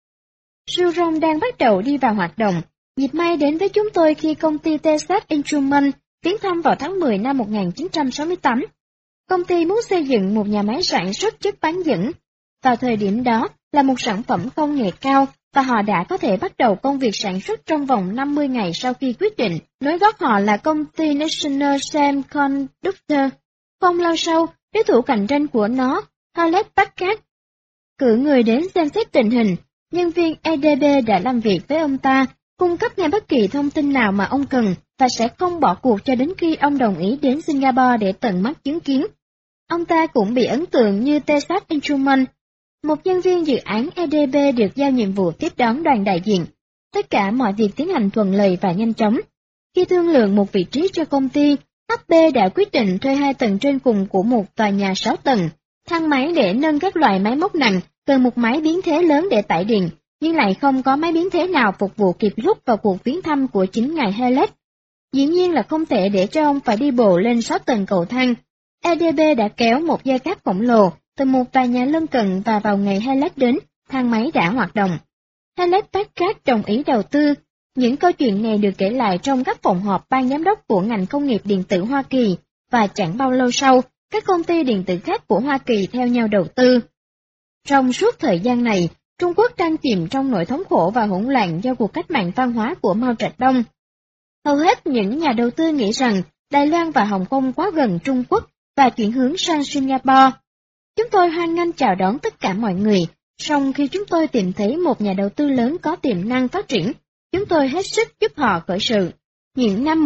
Suron đang bắt đầu đi vào hoạt động. Dịp may đến với chúng tôi khi công ty Texas Instruments viếng thăm vào tháng 10 năm 1968. Công ty muốn xây dựng một nhà máy sản xuất chất bán dẫn. Vào thời điểm đó là một sản phẩm công nghệ cao, và họ đã có thể bắt đầu công việc sản xuất trong vòng 50 ngày sau khi quyết định. Nối gót họ là công ty National Semiconductor. Không lâu sau, đối thủ cạnh tranh của nó, Hewlett Packard, cử người đến xem xét tình hình. Nhân viên EDB đã làm việc với ông ta, cung cấp ngay bất kỳ thông tin nào mà ông cần, và sẽ không bỏ cuộc cho đến khi ông đồng ý đến Singapore để tận mắt chứng kiến. Ông ta cũng bị ấn tượng như Texas Instruments. Một nhân viên dự án EDB được giao nhiệm vụ tiếp đón đoàn đại diện. Tất cả mọi việc tiến hành thuận lợi và nhanh chóng. Khi thương lượng một vị trí cho công ty, HP đã quyết định thuê 2 tầng trên cùng của một tòa nhà 6 tầng. Thang máy để nâng các loại máy móc nặng, cần một máy biến thế lớn để tải điện, nhưng lại không có máy biến thế nào phục vụ kịp lúc vào cuộc viếng thăm của chính ngài Hewlett. Dĩ nhiên là không thể để cho ông phải đi bộ lên 6 tầng cầu thang. EDB đã kéo một dây cáp khổng lồ từ một tòa nhà lân cận, và vào ngày Hewlett đến, thang máy đã hoạt động. Hewlett Packard đồng ý đầu tư. Những câu chuyện này được kể lại trong các phòng họp ban giám đốc của ngành công nghiệp điện tử Hoa Kỳ, và chẳng bao lâu sau, các công ty điện tử khác của Hoa Kỳ theo nhau đầu tư. Trong suốt thời gian này, Trung Quốc đang chìm trong nỗi thống khổ và hỗn loạn do cuộc cách mạng văn hóa của Mao Trạch Đông. Hầu hết những nhà đầu tư nghĩ rằng Đài Loan và Hồng Kông quá gần Trung Quốc và chuyển hướng sang Singapore. Chúng tôi hoan nghênh chào đón tất cả mọi người, song khi chúng tôi tìm thấy một nhà đầu tư lớn có tiềm năng phát triển, chúng tôi hết sức giúp họ khởi sự. Những năm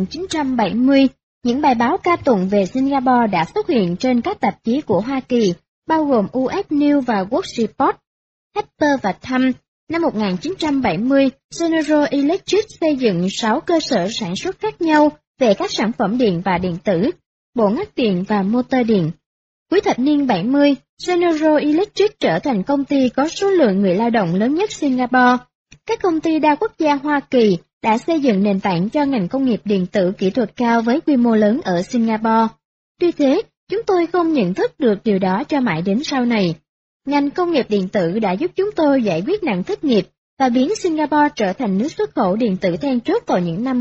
1970, những bài báo ca tụng về Singapore đã xuất hiện trên các tạp chí của Hoa Kỳ, bao gồm US News và World Report. Harper và Thumb. Năm 1970, General Electric xây dựng 6 cơ sở sản xuất khác nhau về các sản phẩm điện và điện tử, bộ ngắt điện và motor điện. Cuối thập niên 70, General Electric trở thành công ty có số lượng người lao động lớn nhất Singapore. Các công ty đa quốc gia Hoa Kỳ đã xây dựng nền tảng cho ngành công nghiệp điện tử kỹ thuật cao với quy mô lớn ở Singapore. Tuy thế, chúng tôi không nhận thức được điều đó cho mãi đến sau này. Ngành công nghiệp điện tử đã giúp chúng tôi giải quyết nạn thất nghiệp và biến Singapore trở thành nước xuất khẩu điện tử then chốt vào những năm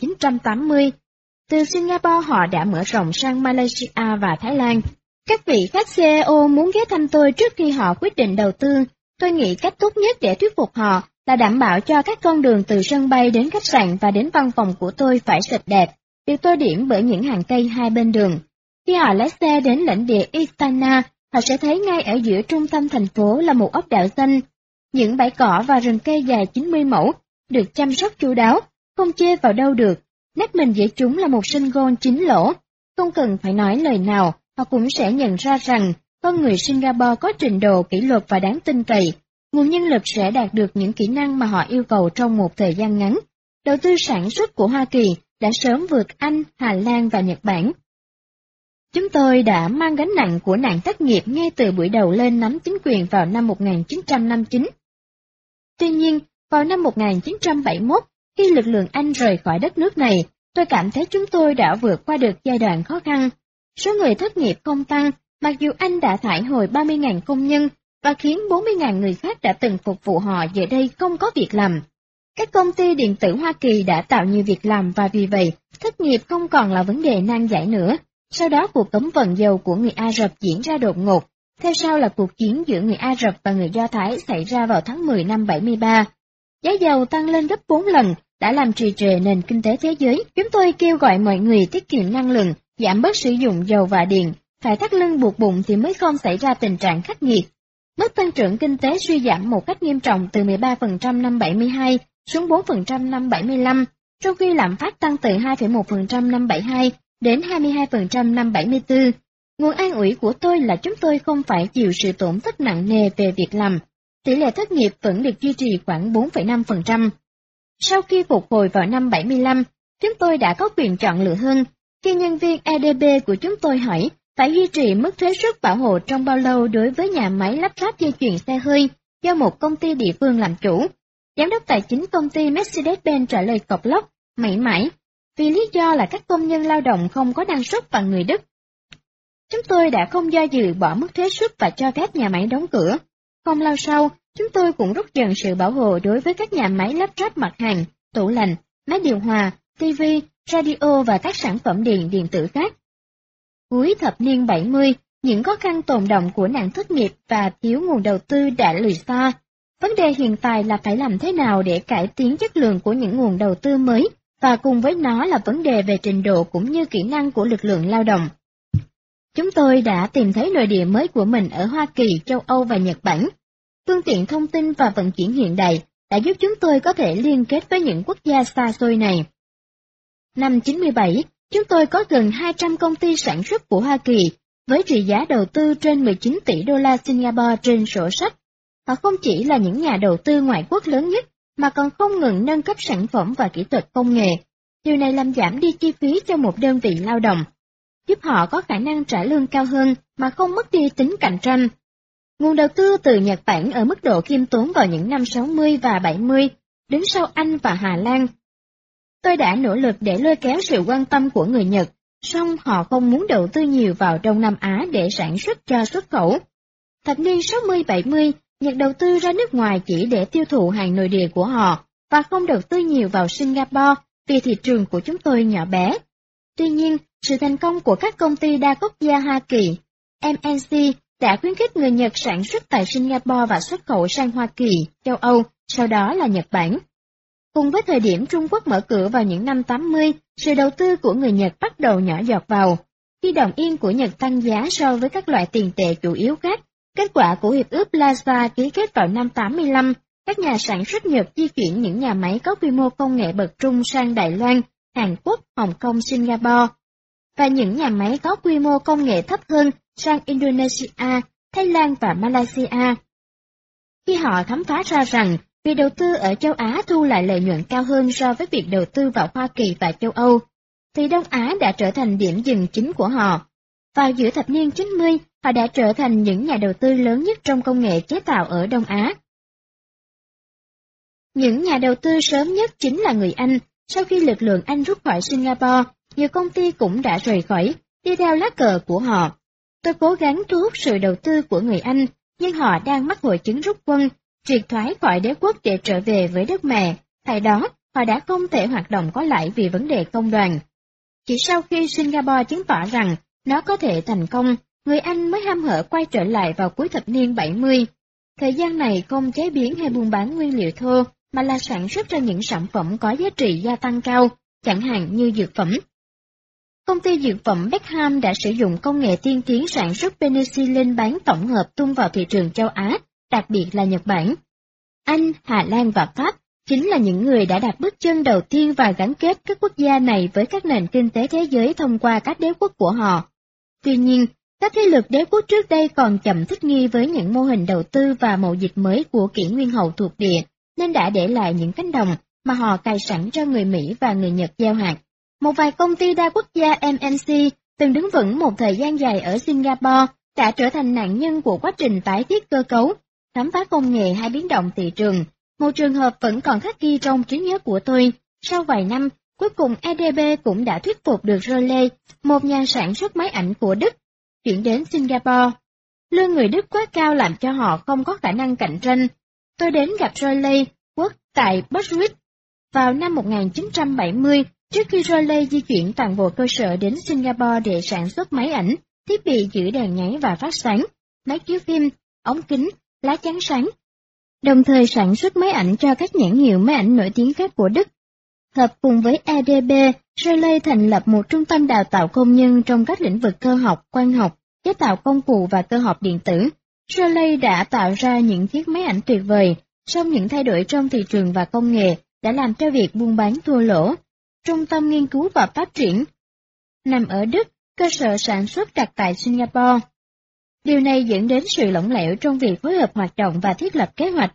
1980. Từ Singapore họ đã mở rộng sang Malaysia và Thái Lan. Các vị khách CEO muốn ghé thăm tôi trước khi họ quyết định đầu tư. Tôi nghĩ cách tốt nhất để thuyết phục họ là đảm bảo cho các con đường từ sân bay đến khách sạn và đến văn phòng của tôi phải sạch đẹp, được tô điểm bởi những hàng cây hai bên đường. Khi họ lái xe đến lãnh địa Istana, họ sẽ thấy ngay ở giữa trung tâm thành phố là một ốc đảo xanh, những bãi cỏ và rừng cây dài 90 mẫu, được chăm sóc chu đáo, không chê vào đâu được. Nét mình giữa chúng là một sân golf 9 lỗ. Không cần phải nói lời nào, họ cũng sẽ nhận ra rằng con người Singapore có trình độ kỷ luật và đáng tin cậy. Nguồn nhân lực sẽ đạt được những kỹ năng mà họ yêu cầu trong một thời gian ngắn. Đầu tư sản xuất của Hoa Kỳ đã sớm vượt Anh, Hà Lan và Nhật Bản. Chúng tôi đã mang gánh nặng của nạn thất nghiệp ngay từ buổi đầu lên nắm chính quyền vào năm 1959. Tuy nhiên, vào năm 1971, khi lực lượng Anh rời khỏi đất nước này, tôi cảm thấy chúng tôi đã vượt qua được giai đoạn khó khăn. Số người thất nghiệp không tăng, mặc dù Anh đã thải hồi 30.000 công nhân và khiến 40.000 người khác đã từng phục vụ họ giờ đây không có việc làm. Các công ty điện tử Hoa Kỳ đã tạo nhiều việc làm và vì vậy, thất nghiệp không còn là vấn đề nan giải nữa. Sau đó cuộc cấm vận dầu của người Ả Rập diễn ra đột ngột, theo sau là cuộc chiến giữa người Ả Rập và người Do Thái xảy ra vào tháng 10 năm 73. Giá dầu tăng lên gấp 4 lần, đã làm trì trệ nền kinh tế thế giới. Chúng tôi kêu gọi mọi người tiết kiệm năng lượng, giảm bớt sử dụng dầu và điện, phải thắt lưng buộc bụng thì mới không xảy ra tình trạng khắc nghiệt. Mức tăng trưởng kinh tế suy giảm một cách nghiêm trọng từ 13% năm 72 xuống 4% năm 75, trong khi lạm phát tăng từ 2,1% năm 72 đến 22% năm 74. Nguồn an ủi của tôi là chúng tôi không phải chịu sự tổn thất nặng nề về việc làm. tỷ lệ thất nghiệp vẫn được duy trì khoảng 4,5%. Sau khi phục hồi vào năm 75, chúng tôi đã có quyền chọn lựa hơn. Khi nhân viên ADB của chúng tôi hỏi phải duy trì mức thuế suất bảo hộ trong bao lâu đối với nhà máy lắp ráp dây chuyền xe hơi do một công ty địa phương làm chủ, giám đốc tài chính công ty Mercedes-Benz trả lời cộc lốc, mảy mãi, vì lý do là các công nhân lao động không có năng suất bằng người Đức. Chúng tôi đã không do dự bỏ mức thuế suất và cho phép nhà máy đóng cửa. Không lâu sau, chúng tôi cũng rút dần sự bảo hộ đối với các nhà máy lắp ráp mặt hàng, tủ lạnh, máy điều hòa, TV, radio và các sản phẩm điện tử khác. Cuối thập niên 70, những khó khăn tồn đọng của nạn thất nghiệp và thiếu nguồn đầu tư đã lùi xa. Vấn đề hiện tại là phải làm thế nào để cải tiến chất lượng của những nguồn đầu tư mới, và cùng với nó là vấn đề về trình độ cũng như kỹ năng của lực lượng lao động. Chúng tôi đã tìm thấy nội địa mới của mình ở Hoa Kỳ, châu Âu và Nhật Bản. Phương tiện thông tin và vận chuyển hiện đại đã giúp chúng tôi có thể liên kết với những quốc gia xa xôi này. Năm 97, chúng tôi có gần 200 công ty sản xuất của Hoa Kỳ, với trị giá đầu tư trên 19 tỷ đô la Singapore trên sổ sách. Họ không chỉ là những nhà đầu tư ngoại quốc lớn nhất, mà còn không ngừng nâng cấp sản phẩm và kỹ thuật công nghệ. Điều này làm giảm đi chi phí cho một đơn vị lao động, giúp họ có khả năng trả lương cao hơn mà không mất đi tính cạnh tranh. Nguồn đầu tư từ Nhật Bản ở mức độ khiêm tốn vào những năm 60 và 70, đứng sau Anh và Hà Lan. Tôi đã nỗ lực để lôi kéo sự quan tâm của người Nhật, song họ không muốn đầu tư nhiều vào Đông Nam Á để sản xuất cho xuất khẩu. Thập niên 60-70, Nhật đầu tư ra nước ngoài chỉ để tiêu thụ hàng nội địa của họ, và không đầu tư nhiều vào Singapore vì thị trường của chúng tôi nhỏ bé. Tuy nhiên, sự thành công của các công ty đa quốc gia Hoa Kỳ, MNC, đã khuyến khích người Nhật sản xuất tại Singapore và xuất khẩu sang Hoa Kỳ, châu Âu, sau đó là Nhật Bản. Cùng với thời điểm Trung Quốc mở cửa vào những năm 80, sự đầu tư của người Nhật bắt đầu nhỏ giọt vào. Khi đồng yên của Nhật tăng giá so với các loại tiền tệ chủ yếu khác, kết quả của Hiệp ước Plaza ký kết vào năm 85, các nhà sản xuất Nhật di chuyển những nhà máy có quy mô công nghệ bậc trung sang Đài Loan, Hàn Quốc, Hồng Kông, Singapore, và những nhà máy có quy mô công nghệ thấp hơn sang Indonesia, Thái Lan và Malaysia. Khi họ khám phá ra rằng việc đầu tư ở châu Á thu lại lợi nhuận cao hơn so với việc đầu tư vào Hoa Kỳ và châu Âu, thì Đông Á đã trở thành điểm dừng chính của họ. Vào giữa thập niên 90, họ đã trở thành những nhà đầu tư lớn nhất trong công nghệ chế tạo ở Đông Á. Những nhà đầu tư sớm nhất chính là người Anh. Sau khi lực lượng Anh rút khỏi Singapore, nhiều công ty cũng đã rời khỏi, đi theo lá cờ của họ. Tôi cố gắng thu hút sự đầu tư của người Anh, nhưng họ đang mắc hội chứng rút quân, triệt thoái khỏi đế quốc để trở về với đất mẹ. Tại đó, họ đã không thể hoạt động có lãi vì vấn đề công đoàn. Chỉ sau khi Singapore chứng tỏ rằng nó có thể thành công, người Anh mới hăm hở quay trở lại vào cuối thập niên 70. Thời gian này không chế biến hay buôn bán nguyên liệu thô, mà là sản xuất ra những sản phẩm có giá trị gia tăng cao, chẳng hạn như dược phẩm. Công ty dược phẩm Beckham đã sử dụng công nghệ tiên tiến sản xuất penicillin bán tổng hợp tung vào thị trường châu Á, đặc biệt là Nhật Bản. Anh, Hà Lan và Pháp chính là những người đã đặt bước chân đầu tiên và gắn kết các quốc gia này với các nền kinh tế thế giới thông qua các đế quốc của họ. Tuy nhiên, các thế lực đế quốc trước đây còn chậm thích nghi với những mô hình đầu tư và mậu dịch mới của kỷ nguyên hậu thuộc địa, nên đã để lại những cánh đồng mà họ cài sẵn cho người Mỹ và người Nhật gieo hạt. Một vài công ty đa quốc gia MNC từng đứng vững một thời gian dài ở Singapore đã trở thành nạn nhân của quá trình tái thiết cơ cấu, khám phá công nghệ hay biến động thị trường. Một trường hợp vẫn còn khắc ghi trong trí nhớ của tôi. Sau vài năm, cuối cùng EDB cũng đã thuyết phục được Rolle, một nhà sản xuất máy ảnh của Đức, chuyển đến Singapore. Lương người Đức quá cao làm cho họ không có khả năng cạnh tranh. Tôi đến gặp Rolle Quốc tại Bushwick vào năm 1970, trước khi Rolle di chuyển toàn bộ cơ sở đến Singapore để sản xuất máy ảnh, thiết bị giữ đèn nháy và phát sáng, máy chiếu phim, ống kính, lá chắn sáng, đồng thời sản xuất máy ảnh cho các nhãn hiệu máy ảnh nổi tiếng khác của Đức. Hợp cùng với EDB, Rolle thành lập một trung tâm đào tạo công nhân trong các lĩnh vực cơ học, quang học, chế tạo công cụ và cơ học điện tử. Rolle đã tạo ra những chiếc máy ảnh tuyệt vời, song những thay đổi trong thị trường và công nghệ đã làm cho việc buôn bán thua lỗ. Trung tâm nghiên cứu và phát triển nằm ở Đức, cơ sở sản xuất đặt tại Singapore. Điều này dẫn đến sự lỏng lẻo trong việc phối hợp hoạt động và thiết lập kế hoạch.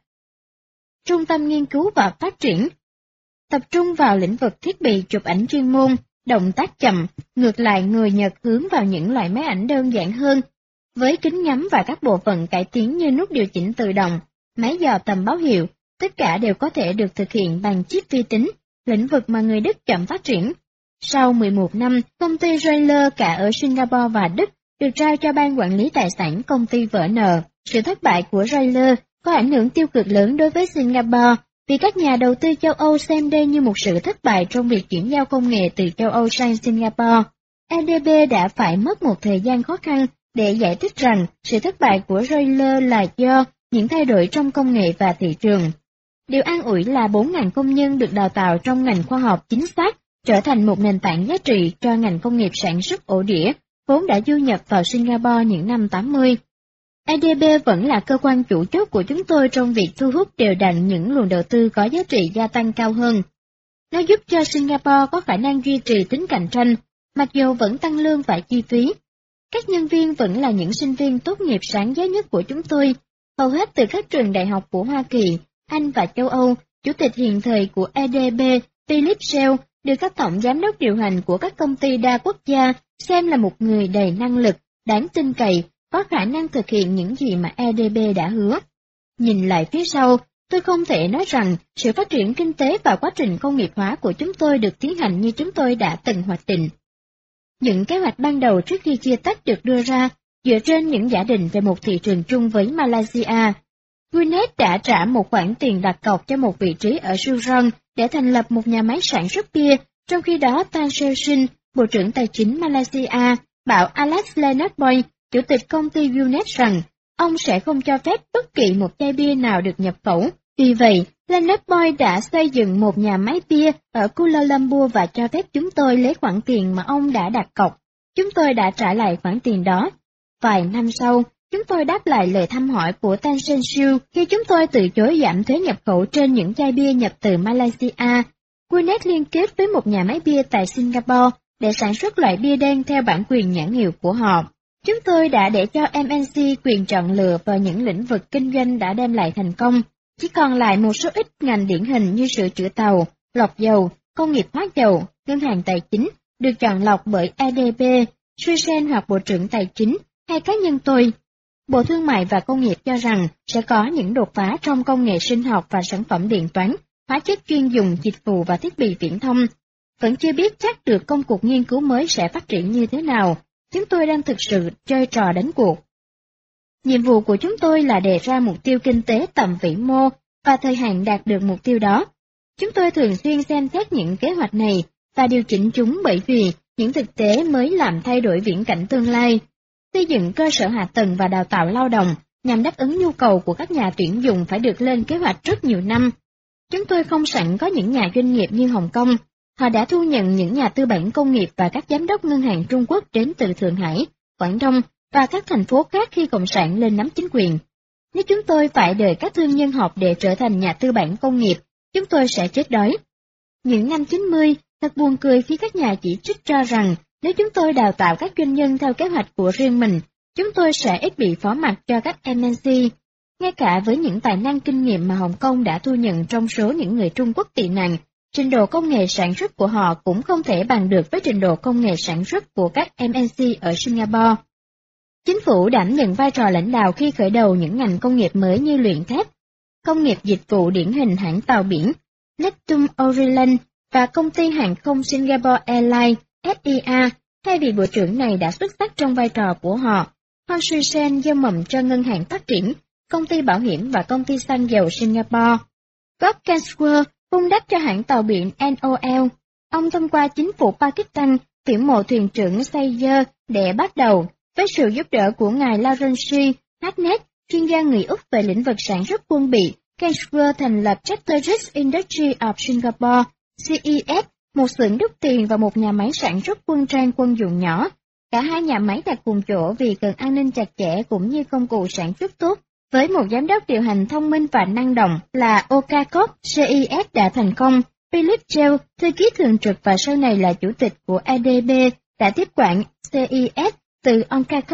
Trung tâm nghiên cứu và phát triển tập trung vào lĩnh vực thiết bị chụp ảnh chuyên môn, động tác chậm, ngược lại người Nhật hướng vào những loại máy ảnh đơn giản hơn, với kính ngắm và các bộ phận cải tiến như nút điều chỉnh tự động, máy dò tầm báo hiệu, tất cả đều có thể được thực hiện bằng chip vi tính, lĩnh vực mà người Đức chậm phát triển. Sau 11 năm, công ty Roller cả ở Singapore và Đức được trao cho ban quản lý tài sản công ty vỡ nợ. Sự thất bại của Roller có ảnh hưởng tiêu cực lớn đối với Singapore, vì các nhà đầu tư châu Âu xem đây như một sự thất bại trong việc chuyển giao công nghệ từ châu Âu sang Singapore. ADB đã phải mất một thời gian khó khăn để giải thích rằng sự thất bại của Roller là do những thay đổi trong công nghệ và thị trường. Điều an ủi là 4.000 công nhân được đào tạo trong ngành khoa học chính xác trở thành một nền tảng giá trị cho ngành công nghiệp sản xuất ổ đĩa, vốn đã du nhập vào Singapore những năm 80. ADB vẫn là cơ quan chủ chốt của chúng tôi trong việc thu hút đều đặn những luồng đầu tư có giá trị gia tăng cao hơn. Nó giúp cho Singapore có khả năng duy trì tính cạnh tranh, mặc dù vẫn tăng lương và chi phí. Các nhân viên vẫn là những sinh viên tốt nghiệp sáng giá nhất của chúng tôi, hầu hết từ các trường đại học của Hoa Kỳ, Anh và châu Âu. Chủ tịch hiện thời của ADB, Philip Shell, được các tổng giám đốc điều hành của các công ty đa quốc gia xem là một người đầy năng lực, đáng tin cậy, có khả năng thực hiện những gì mà ADB đã hứa. Nhìn lại phía sau, tôi không thể nói rằng sự phát triển kinh tế và quá trình công nghiệp hóa của chúng tôi được tiến hành như chúng tôi đã từng hoạch định. Những kế hoạch ban đầu trước khi chia tách được đưa ra dựa trên những giả định về một thị trường chung với Malaysia. Gwyneth đã trả một khoản tiền đặt cọc cho một vị trí ở Suron để thành lập một nhà máy sản xuất bia, trong khi đó Tan Seo Shin, Bộ trưởng Tài chính Malaysia, bảo Alex Leonard Boyd, chủ tịch công ty Gwyneth rằng ông sẽ không cho phép bất kỳ một chai bia nào được nhập khẩu. Vì vậy, Leonard Boyd đã xây dựng một nhà máy bia ở Kuala Lumpur và cho phép chúng tôi lấy khoản tiền mà ông đã đặt cọc. Chúng tôi đã trả lại khoản tiền đó. Vài năm sau, chúng tôi đáp lại lời thăm hỏi của Tan Seo Shin khi chúng tôi từ chối giảm thuế nhập khẩu trên những chai bia nhập từ Malaysia. Gwyneth liên kết với một nhà máy bia tại Singapore để sản xuất loại bia đen theo bản quyền nhãn hiệu của họ. Chúng tôi đã để cho MNC quyền chọn lựa vào những lĩnh vực kinh doanh đã đem lại thành công. Chỉ còn lại một số ít ngành điển hình như sửa chữa tàu, lọc dầu, công nghiệp hóa dầu, ngân hàng tài chính, được chọn lọc bởi ADB, Suisen hoặc Bộ trưởng Tài chính, hay cá nhân tôi. Bộ Thương mại và Công nghiệp cho rằng sẽ có những đột phá trong công nghệ sinh học và sản phẩm điện toán, hóa chất chuyên dùng, dịch vụ và thiết bị viễn thông. Vẫn chưa biết chắc được công cuộc nghiên cứu mới sẽ phát triển như thế nào. Chúng tôi đang thực sự chơi trò đánh cuộc. Nhiệm vụ của chúng tôi là đề ra mục tiêu kinh tế tầm vĩ mô và thời hạn đạt được mục tiêu đó. Chúng tôi thường xuyên xem xét những kế hoạch này và điều chỉnh chúng bởi vì những thực tế mới làm thay đổi viễn cảnh tương lai. Xây dựng cơ sở hạ tầng và đào tạo lao động nhằm đáp ứng nhu cầu của các nhà tuyển dụng phải được lên kế hoạch rất nhiều năm. Chúng tôi không sẵn có những nhà doanh nghiệp như Hồng Kông. Họ đã thu nhận những nhà tư bản công nghiệp và các giám đốc ngân hàng Trung Quốc đến từ Thượng Hải, Quảng Đông và các thành phố khác khi Cộng sản lên nắm chính quyền. Nếu chúng tôi phải đợi các thương nhân học để trở thành nhà tư bản công nghiệp, chúng tôi sẽ chết đói. Những năm 90, thật buồn cười khi các nhà chỉ trích cho rằng nếu chúng tôi đào tạo các doanh nhân theo kế hoạch của riêng mình, chúng tôi sẽ ít bị phó mặc cho các MNC. Ngay cả với những tài năng kinh nghiệm mà Hồng Kông đã thu nhận trong số những người Trung Quốc tị nạn, trình độ công nghệ sản xuất của họ cũng không thể bằng được với trình độ công nghệ sản xuất của các MNC ở Singapore. Chính phủ đảm nhận vai trò lãnh đạo khi khởi đầu những ngành công nghiệp mới như luyện thép, công nghiệp dịch vụ điển hình hãng tàu biển, Neptune Orion và công ty hàng không Singapore Airlines, SIA, thay vì bộ trưởng này đã xuất sắc trong vai trò của họ. Hoàng Suy Sen gieo mầm cho ngân hàng phát triển, công ty bảo hiểm và công ty xăng dầu Singapore. Bob Cansworth vun đắp cho hãng tàu biển NOL. Ông thông qua chính phủ Pakistan tuyển mộ thuyền trưởng Sayer để bắt đầu, với sự giúp đỡ của ngài Lawrence Hartnett, chuyên gia người Úc về lĩnh vực sản xuất quân bị. Cansworth thành lập Chatterjee Industries of Singapore, CES, một xưởng đúc tiền và một nhà máy sản xuất quân trang quân dụng nhỏ. Cả hai nhà máy đặt cùng chỗ vì cần an ninh chặt chẽ cũng như công cụ sản xuất tốt. Với một giám đốc điều hành thông minh và năng động là Okakov, CES đã thành công. Philip Chell, thư ký thường trực và sau này là chủ tịch của ADB, đã tiếp quản CES từ Okakov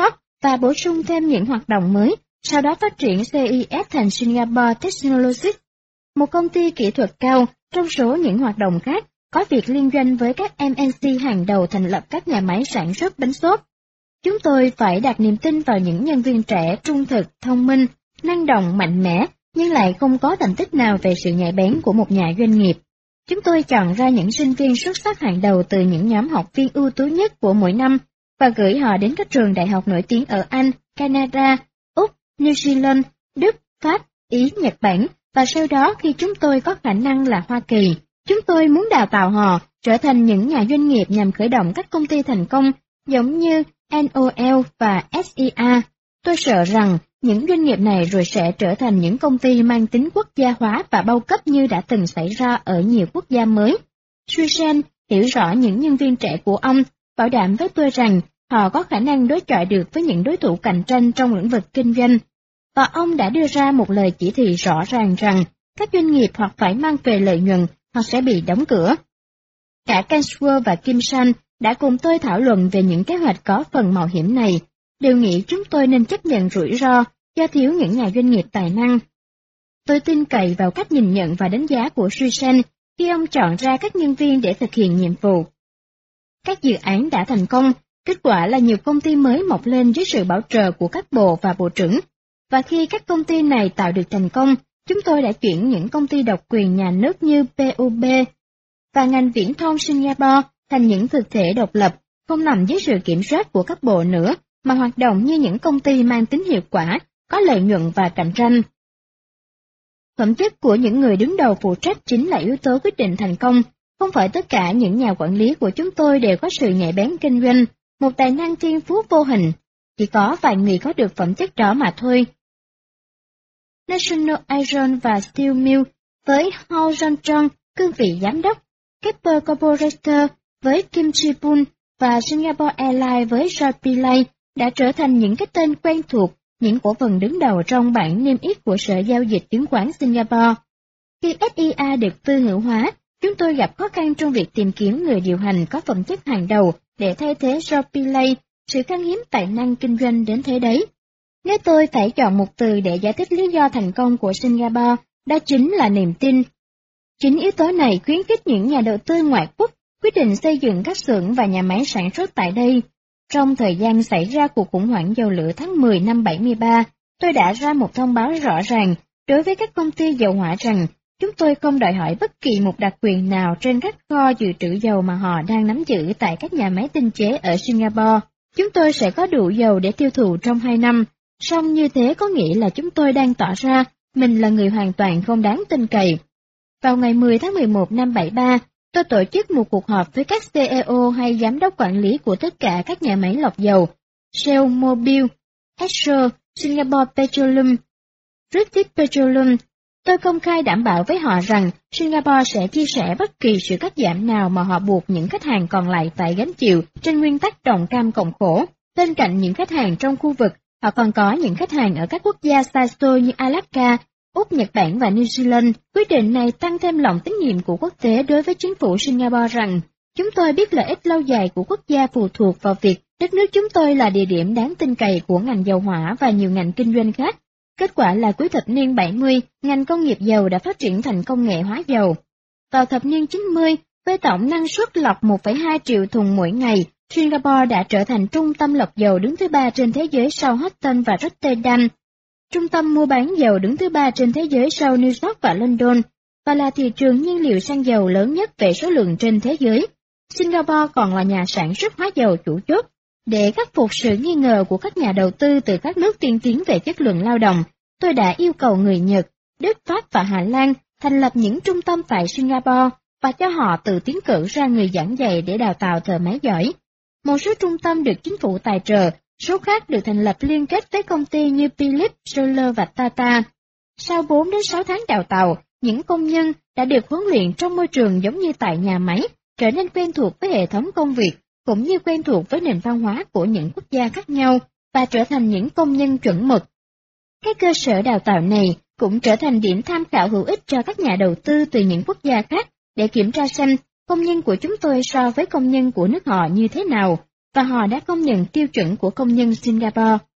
và bổ sung thêm những hoạt động mới, sau đó phát triển CIS thành Singapore Technologies, một công ty kỹ thuật cao trong số những hoạt động khác, có việc liên doanh với các MNC hàng đầu thành lập các nhà máy sản xuất bánh xốp. Chúng tôi phải đặt niềm tin vào những nhân viên trẻ trung thực, thông minh, năng động, mạnh mẽ, nhưng lại không có thành tích nào về sự nhạy bén của một nhà doanh nghiệp. Chúng tôi chọn ra những sinh viên xuất sắc hàng đầu từ những nhóm học viên ưu tú nhất của mỗi năm và gửi họ đến các trường đại học nổi tiếng ở Anh, Canada, Úc, New Zealand, Đức, Pháp, Ý, Nhật Bản, và sau đó khi chúng tôi có khả năng là Hoa Kỳ, chúng tôi muốn đào tạo họ trở thành những nhà doanh nghiệp nhằm khởi động các công ty thành công giống như NOL và SEA. Tôi sợ rằng những doanh nghiệp này rồi sẽ trở thành những công ty mang tính quốc gia hóa và bao cấp như đã từng xảy ra ở nhiều quốc gia mới. Susan hiểu rõ những nhân viên trẻ của ông, bảo đảm với tôi rằng họ có khả năng đối chọi được với những đối thủ cạnh tranh trong lĩnh vực kinh doanh. Và ông đã đưa ra một lời chỉ thị rõ ràng rằng các doanh nghiệp hoặc phải mang về lợi nhuận hoặc sẽ bị đóng cửa. Cả Cansworth và Kim San đã cùng tôi thảo luận về những kế hoạch có phần mạo hiểm này, đều nghĩ chúng tôi nên chấp nhận rủi ro do thiếu những nhà doanh nghiệp tài năng. Tôi tin cậy vào cách nhìn nhận và đánh giá của Susan khi ông chọn ra các nhân viên để thực hiện nhiệm vụ. Các dự án đã thành công, kết quả là nhiều công ty mới mọc lên dưới sự bảo trợ của các bộ và bộ trưởng. Và khi các công ty này tạo được thành công, chúng tôi đã chuyển những công ty độc quyền nhà nước như PUB và ngành viễn thông Singapore thành những thực thể độc lập, không nằm dưới sự kiểm soát của các bộ nữa, mà hoạt động như những công ty mang tính hiệu quả, có lợi nhuận và cạnh tranh. Phẩm chất của những người đứng đầu phụ trách chính là yếu tố quyết định thành công. Không phải tất cả những nhà quản lý của chúng tôi đều có sự nhạy bén kinh doanh, một tài năng thiên phú vô hình. Chỉ có vài người có được phẩm chất đó mà thôi. National Iron và Steel Mill với Hao Jong cương vị giám đốc, Kepler Corporation với Kim Ji-pun và Singapore Airlines với George Pillay đã trở thành những cái tên quen thuộc, những cổ phần đứng đầu trong bảng niêm yết của Sở Giao dịch Chứng khoán Singapore. Khi SEA được tư hữu hóa, chúng tôi gặp khó khăn trong việc tìm kiếm người điều hành có phẩm chất hàng đầu để thay thế George Pillay, sự khan hiếm tài năng kinh doanh đến thế đấy. Nếu tôi phải chọn một từ để giải thích lý do thành công của Singapore, đó chính là niềm tin. Chính yếu tố này khuyến khích những nhà đầu tư ngoại quốc quyết định xây dựng các xưởng và nhà máy sản xuất tại đây. Trong thời gian xảy ra cuộc khủng hoảng dầu lửa tháng 10 năm 73, tôi đã ra một thông báo rõ ràng đối với các công ty dầu hỏa rằng chúng tôi không đòi hỏi bất kỳ một đặc quyền nào trên các kho dự trữ dầu mà họ đang nắm giữ tại các nhà máy tinh chế ở Singapore. Chúng tôi sẽ có đủ dầu để tiêu thụ trong 2 năm, song như thế có nghĩa là chúng tôi đang tỏ ra mình là người hoàn toàn không đáng tin cậy. Vào ngày 10 tháng 11 năm 73, tôi tổ chức một cuộc họp với các CEO hay giám đốc quản lý của tất cả các nhà máy lọc dầu, Shell Mobil, Exxon, Singapore Petroleum, British Petroleum. Tôi công khai đảm bảo với họ rằng Singapore sẽ chia sẻ bất kỳ sự cắt giảm nào mà họ buộc những khách hàng còn lại phải gánh chịu trên nguyên tắc đồng cam cộng khổ. Bên cạnh những khách hàng trong khu vực, họ còn có những khách hàng ở các quốc gia xa xôi như Alaska, Úc, Nhật Bản và New Zealand. Quyết định này tăng thêm lòng tín nhiệm của quốc tế đối với chính phủ Singapore rằng chúng tôi biết lợi ích lâu dài của quốc gia phụ thuộc vào việc đất nước chúng tôi là địa điểm đáng tin cậy của ngành dầu hỏa và nhiều ngành kinh doanh khác. Kết quả là cuối thập niên 70, ngành công nghiệp dầu đã phát triển thành công nghệ hóa dầu. Vào thập niên 90, với tổng năng suất lọc 1,2 triệu thùng mỗi ngày, Singapore đã trở thành trung tâm lọc dầu đứng thứ 3 trên thế giới sau Houston và Rotterdam, trung tâm mua bán dầu đứng thứ 3 trên thế giới sau New York và London, và là thị trường nhiên liệu xăng dầu lớn nhất về số lượng trên thế giới. Singapore còn là nhà sản xuất hóa dầu chủ chốt. Để khắc phục sự nghi ngờ của các nhà đầu tư từ các nước tiên tiến về chất lượng lao động, tôi đã yêu cầu người Nhật, Đức, Pháp và Hà Lan thành lập những trung tâm tại Singapore và cho họ tự tiến cử ra người giảng dạy để đào tạo thợ máy giỏi. Một số trung tâm được chính phủ tài trợ, số khác được thành lập liên kết với công ty như Philips, Solar và Tata. Sau 4 đến 6 tháng đào tạo, những công nhân đã được huấn luyện trong môi trường giống như tại nhà máy, trở nên quen thuộc với hệ thống công việc, cũng như quen thuộc với nền văn hóa của những quốc gia khác nhau, và trở thành những công nhân chuẩn mực. Các cơ sở đào tạo này cũng trở thành điểm tham khảo hữu ích cho các nhà đầu tư từ những quốc gia khác để kiểm tra xem công nhân của chúng tôi so với công nhân của nước họ như thế nào, và họ đã công nhận tiêu chuẩn của công nhân Singapore.